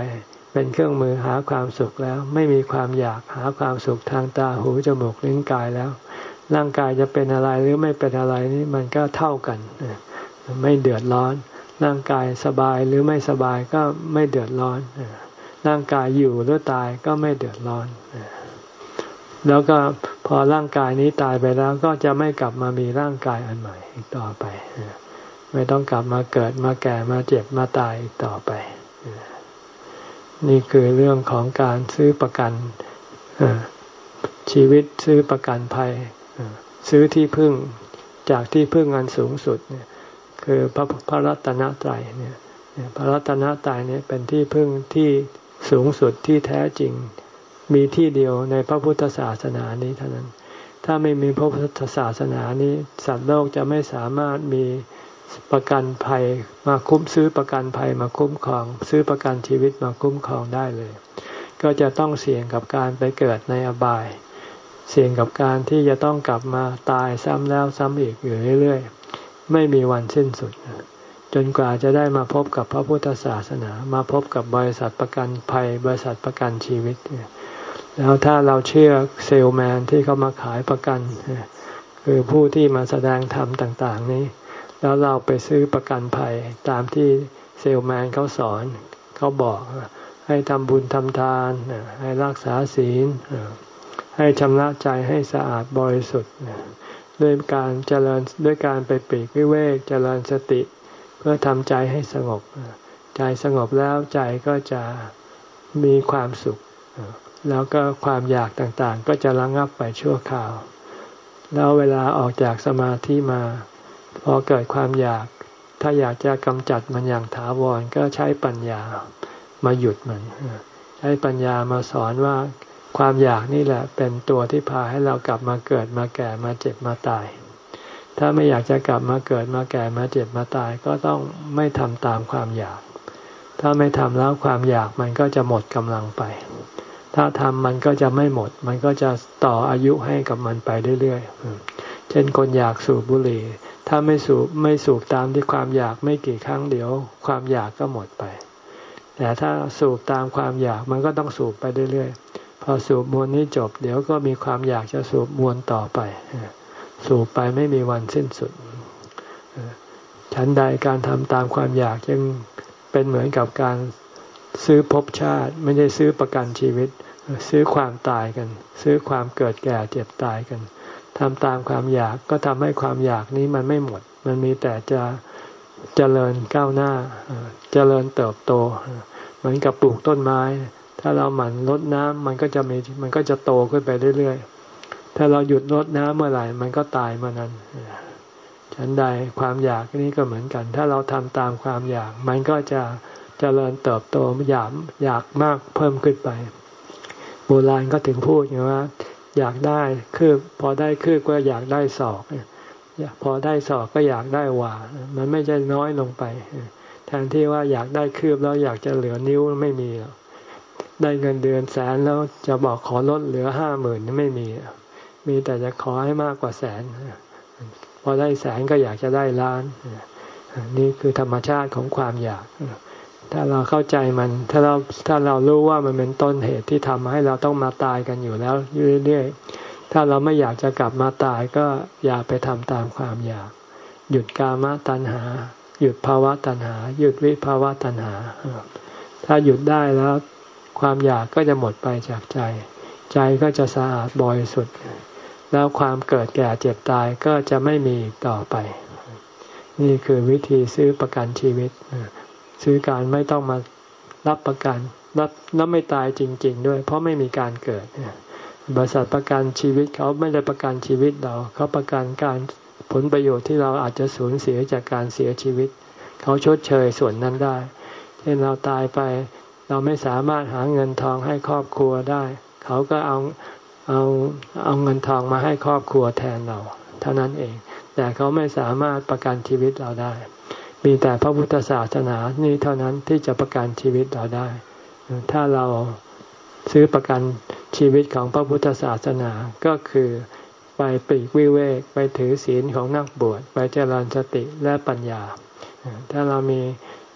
เป็นเครื่องมือหาความสุขแล้วไม่มีความอยากหาความสุขทางตาหูจมูกลิ้นกายแล้วร่างกายจะเป็นอะไรหรือไม่เป็นอะไรนี่มันก็เท่ากันไม่เดือดร้อนร่างกายสบายหรือไม่สบายก็ไม่เดือดร้อนร่างกายอยู่หรือตายก็ไม่เดือดร้อนแล้วก็พอร่างกายนี้ตายไปแล้วก็จะไม่กลับมามีร่างกายอันใหม่อีกต่อไปไม่ต้องกลับมาเกิดมาแก่มาเจ็บมาตายอีกต่อไปนี่คือเรื่องของการซื้อประกันชีวิตซื้อประกันภัยซื้อที่พึ่งจากที่พึ่งอันสูงสุดเนี่ยคือพระพระรัตนตรัยเนี่ยพระรัตนตรัยเนี่ยเป็นที่พึ่งที่สูงสุดที่แท้จริงมีที่เดียวในพระพุทธศาสนานี้เท่านั้นถ้าไม่มีพระพุทธศาสนานี้สัตว์โลกจะไม่สามารถมีประกันภัยมาคุ้มซื้อประกันภัยมาคุ้มครองซื้อประกันชีวิตมาคุ้มครองได้เลยก็จะต้องเสี่ยงกับการไปเกิดในอบายเสี่ยงกับการที่จะต้องกลับมาตายซ้ำแล้วซ้ำอีกอยู่เรื่อยๆไม่มีวันสิ้นสุดจนกว่าจะได้มาพบกับพระพุทธศาสนามาพบกับบริษัทประกันภัยบริษัทประกันชีวิตแล้วถ้าเราเชื่อเซลแมนที่เขามาขายประกันคือผู้ที่มาแสดงธรรมต่างๆนี้แล้วเราไปซื้อประกันภัยตามที่เซลแมนเขาสอนเขาบอกให้ทำบุญทำทานให้รักษาศีลให้ชำระใจให้สะอาดบริสุทธิ์ด้วยการเจริญด้วยการไปปลีกวิเวกเจริญสติเพื่อทำใจให้สงบใจสงบแล้วใจก็จะมีความสุขแล้วก็ความอยากต่างๆก็จะระงับไปชั่วคราวแล้วเวลาออกจากสมาธิมาพอเกิดความอยากถ้าอยากจะกำจัดมันอย่างถาวรก็ใช้ปัญญามาหยุดมันใช้ปัญญามาสอนว่าความอยากนี่แหละเป็นตัวที่พาให้เรากลับมาเกิดมาแก่มาเจ็บมาตายถ้าไม่อยากจะกลับมาเกิดมาแก่มาเจ็บมาตายก็ต้องไม่ทำตามความอยากถ้าไม่ทำแล้วความอยากมันก็จะหมดกำลังไปถ้าทำมันก็จะไม่หมดมันก็จะต่ออายุให้กับมันไปเรื่อยๆเช่นคนอยากสูบบุหรี่ถ้าไม่สูบไม่สูบตามที่ความอยากไม่กี่ครั้งเดี๋ยวความอยากก็หมดไปแต่ถ้าสูบตามความอยากมันก็ต้องสูบไปเรื่อยๆพอสูบมวลนี้จบเดี๋ยวก็มีความอยากจะสูบมวลต่อไปสูบไปไม่มีวันสิ้นสุดฉันใดการทำตามความอยากจึงเป็นเหมือนกับการซื้อภพชาติไม่ได้ซื้อประกันชีวิตซื้อความตายกันซื้อความเกิดแก่เจ็บตายกันทำตามความอยากก็ทำให้ความอยากนี้มันไม่หมดมันมีแต่จะเจริญก้าวหน้าเจริญเติบโตเหมือนกับปลูกต้นไม้ถ้าเราหมั่นรดน้ำมันก็จะมีมันก็จะโตขึ้นไปเรื่อยๆถ้าเราหยุดรดน้ำเมื่อไหร่มันก็ตายเมื่อนั้นฉันใดความอยากนี้ก็เหมือนกันถ้าเราทำตามความอยากมันก็จะเจริญเติบโตอยากอยากมากเพิ่มขึ้นไปโบราณก็ถึงพูดอย่างว่าอยากได้คืบพอได้คืบก็อยากได้ศอกพอได้ศอกก็อยากได้หว่ามันไม่ใช่น้อยลงไปแทนที่ว่าอยากได้คืบแล้วอยากจะเหลือนิ้วไม่มีหรอกได้เงินเดือนแสนแล้วจะบอกขอลดเหลือห้าหมื่นไม่มีมีแต่จะขอให้มากกว่าแสนพอได้แสนก็อยากจะได้ล้านนี่คือธรรมชาติของความอยากถ้าเราเข้าใจมันถ้าเราถ้าเรารู้ว่ามันเป็นต้นเหตุที่ทำให้เราต้องมาตายกันอยู่แล้วเรื่อยๆถ้าเราไม่อยากจะกลับมาตายก็อย่าไปทำตามความอยากหยุดกามตัณหาหยุดภาวะตัณหาหยุดวิภาวะตัณหาถ้าหยุดได้แล้วความอยากก็จะหมดไปจากใจใจก็จะสะอาดบริสุทธิ์แล้วความเกิดแก่เจ็บตายก็จะไม่มีอีกต่อไปนี่คือวิธีซื้อประกันชีวิตซื้อการไม่ต้องมารับประกันรับแล้วไม่ตายจริงๆด้วยเพราะไม่มีการเกิดบริษัทประกันชีวิตเขาไม่ได้ประกันชีวิตเราเขาประกันการผลประโยชน์ที่เราอาจจะสูญเสียจากการเสียชีวิตเขาชดเชยส่วนนั้นได้เช่นเราตายไปเราไม่สามารถหาเงินทองให้ครอบครัวได้เขาก็เอาเอาเอาเงินทองมาให้ครอบครัวแทนเราเท่านั้นเองแต่เขาไม่สามารถประกันชีวิตเราได้มีแต่พระพุทธศาสนานี่เท่านั้นที่จะประกันชีวิตเราได้ถ้าเราซื้อประกันชีวิตของพระพุทธศาสนาก็คือไปปลีกวิเวกไปถือศีลของนักบวชไปเจริญสติและปัญญาถ้าเรามี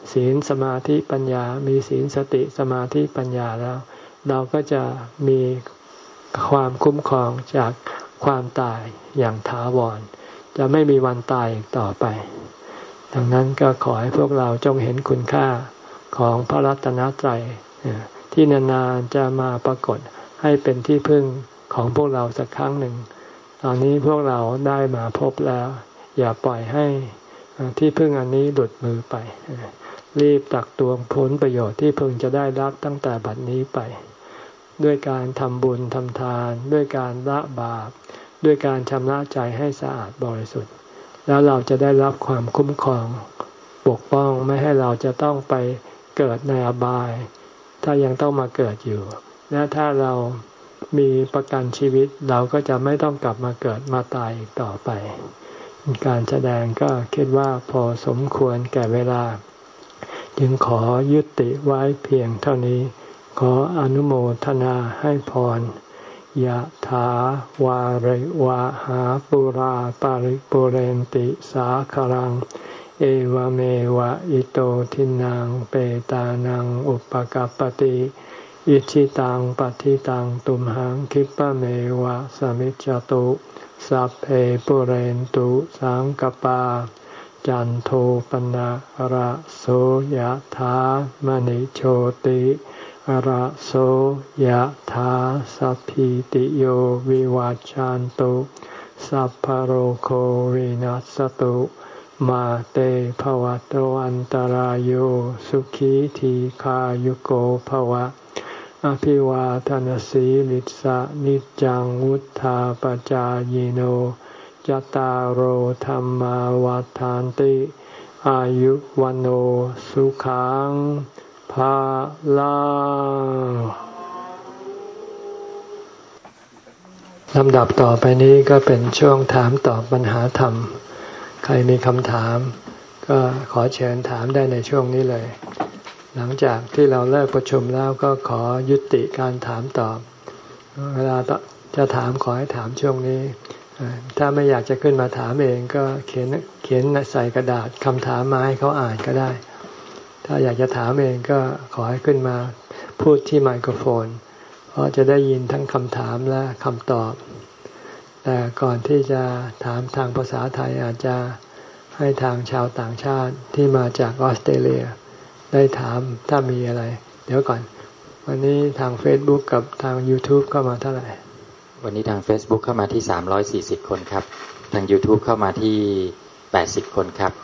ศีลสมาธิปัญญามีศีลสติสมาธิปัญญาแล้วเราก็จะมีความคุ้มครองจากความตายอย่างถาวรจะไม่มีวันตายอีกต่อไปดังนั้นก็ขอให้พวกเราจงเห็นคุณค่าของพระรัตนตรัยที่นานๆจะมาปรากฏให้เป็นที่พึ่งของพวกเราสักครั้งหนึ่งตอนนี้พวกเราได้มาพบแล้วอย่าปล่อยให้ที่พึ่งอันนี้หลุดมือไปรีบตักตวงผลประโยชน์ที่พึงจะได้รับตั้งแต่บัดนี้ไปด้วยการทำบุญทำทานด้วยการละบาปด้วยการชำระใจให้สะอาดบริสุทธิ์แล้วเราจะได้รับความคุ้มครองปกป้องไม่ให้เราจะต้องไปเกิดในอบายถ้ายังต้องมาเกิดอยู่และถ้าเรามีประกันชีวิตเราก็จะไม่ต้องกลับมาเกิดมาตายอีกต่อไปการแสดงก็คิดว่าพอสมควรแก่เวลาจึงขอยุติไว้เพียงเท่านี้ขออนุโมทนาให้พรยะถาวาริวะหาปุราปาริปุเรนติสาคลังเอวเมวะอิโตทินังเปตานังอุปกัปปติอิชิตังปฏิตังตุมหังคิปะเมวะสมิจจตุสัพเพปุเรนตุสังกปาจันโทปนะระโสยถามณิโชติระโสยถาสัพพิติโยวิวัจจันตุสัพพโรโควินัสตุมาเตภวัตวันตารโยสุขีทีขายุโกภวะอภิวาทนสีลิสะนิจังวุธาปจายโนจตารโหธรรมวัฏฐานติอายุวันโอสุขังภาลังลำดับต่อไปนี้ก็เป็นช่วงถามตอบปัญหาธรรมใครมีคำถามก็ขอเชิญถามได้ในช่วงนี้เลยหลังจากที่เราเลิกประชุมแล้วก็ขอยุติการถามตอบเวลาจะถามขอให้ถามช่วงนี้ถ้าไม่อยากจะขึ้นมาถามเองก็เขียนเขียนใส่กระดาษคำถามมาให้เขาอ่านก็ได้ถ้าอยากจะถามเองก็ขอให้ขึ้นมาพูดที่ไมโครโฟนเพราะจะได้ยินทั้งคำถามและคำตอบแต่ก่อนที่จะถามทางภาษาไทยอาจจะให้ทางชาวต่างชาติที่มาจากออสเตรเลียได้ถามถ้ามีอะไรเดี๋ยวก่อนวันนี้ทาง Facebook กับทาง YouTube เข้ามาเท่าไหร่วันนี้ทาง Facebook เข้ามาที่สามร้อยสี่สิบคนครับทาง YouTube เข้ามาที่แปดสิบคนครับ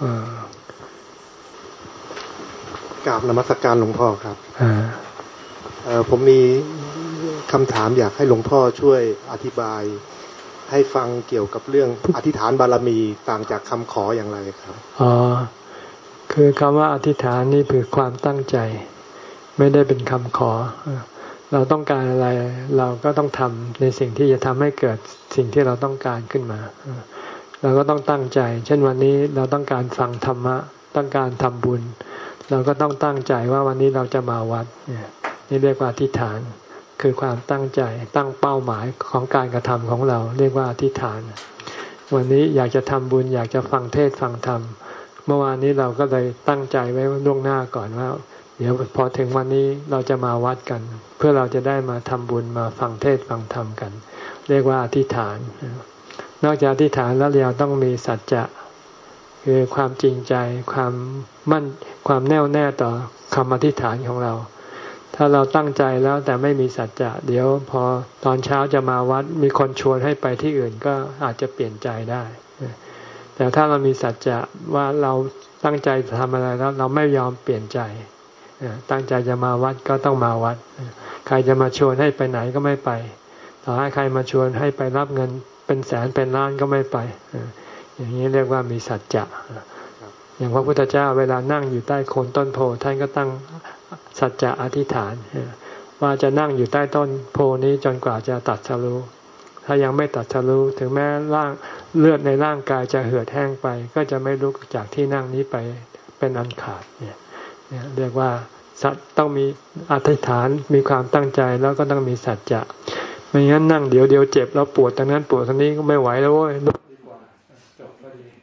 กราบนมัสการหลวงพ่อครับเอ่อผมมีคำถามอยากให้หลวงพ่อช่วยอธิบายให้ฟังเกี่ยวกับเรื่องอธิษฐานบารมีต่างจากคำขออย่างไรครับอ๋อคือคำว่าอธิษฐานนี่คือความตั้งใจไม่ได้เป็นคำขอเราต้องการอะไรเราก็ต้องทำในสิ่งที่จะทำให้เกิดสิ่งที่เราต้องการขึ้นมาเราก็ต้องตั้งใจเช่นวันนี้เราต้องการฟังธรรมะต้องการทำบุญเราก็ต้องตั้งใจว่าวันนี้เราจะมาวัดนี่เรียกว่าอธิษฐานคือความตั้งใจตั้งเป้าหมายของการกระทำของเราเรียกว่าอธิษฐานวันนี้อยากจะทำบุญอยากจะฟังเทศน์ฟังธรรมเมื่อวานนี้เราก็เลยตั้งใจไว้ล่วงหน้าก่อนว่าเดี๋ยวพอถึงวันนี้เราจะมาวัดกันเพื่อเราจะได้มาทำบุญมาฟังเทศน์ฟังธรรมกันเรียกว่าอธิษฐานนอกจากอธิษฐานแล้วเราต้องมีสัจจะคือความจริงใจความมั่นความแน่วแน่ต่อคำอธิษฐานของเราถ้าเราตั้งใจแล้วแต่ไม่มีสัจจะเดี๋ยวพอตอนเช้าจะมาวัดมีคนชวนให้ไปที่อื่นก็อาจจะเปลี่ยนใจได้แต่ถ้าเรามีสัจจะว่าเราตั้งใจจะทำอะไรแล้วเราไม่ยอมเปลี่ยนใจตั้งใจจะมาวัดก็ต้องมาวัดใครจะมาชวนให้ไปไหนก็ไม่ไปต่อให้ใครมาชวนให้ไปรับเงินเป็นแสนเป็นล้านก็ไม่ไปอย่างนี้เรียกว่ามีสัจจะอย่างพระพุทธเจ้าเวลานั่งอยู่ใต้โคนต้นโพท่านก็ตั้งสัจจะอธิษฐานว่าจะนั่งอยู่ใต้ต้นโพนี้จนกว่าจะตรัสรู้ถ้ายังไม่ตรัสรู้ถึงแม้ร่างเลือดในร่างกายจะเหือดแห้งไปก็จะไม่ลุกจากที่นั่งนี้ไปเป็นอันขาดเนี่ยเรียกว่าสัจต้องมีอธิษฐานมีความตั้งใจแล้วก็ต้องมีสัจจะไม่งั้นนั่งเดี๋ยวเดี๋ยวเจ็บแล้วปวดตรงนั้นปวดตรงนี้ก็ไม่ไหวแล้วเว้ยลุกดีกว่าจบพอดี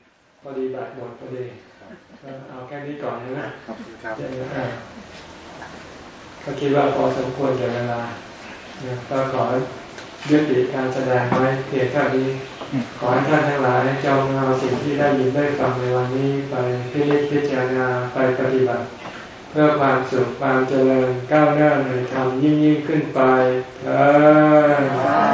อดีแบบหมดพอดีเอาแค่นี้ก่อนนะก็คิดว่าพอสมควรแก่เวลาก็ขอยุติการแสดงไว้เพียงเท่านี้ขอให้ท่านทั้งหลายจงเอาสิ่งที่ได้ยินได้ฟังในวันนี้ไปพิจิตรพิจารณาไปปฏิบัติเพื่อความสุขความเจริญก้าวหน้าในธรรมยิ่งยิ่งขึ้นไปเออ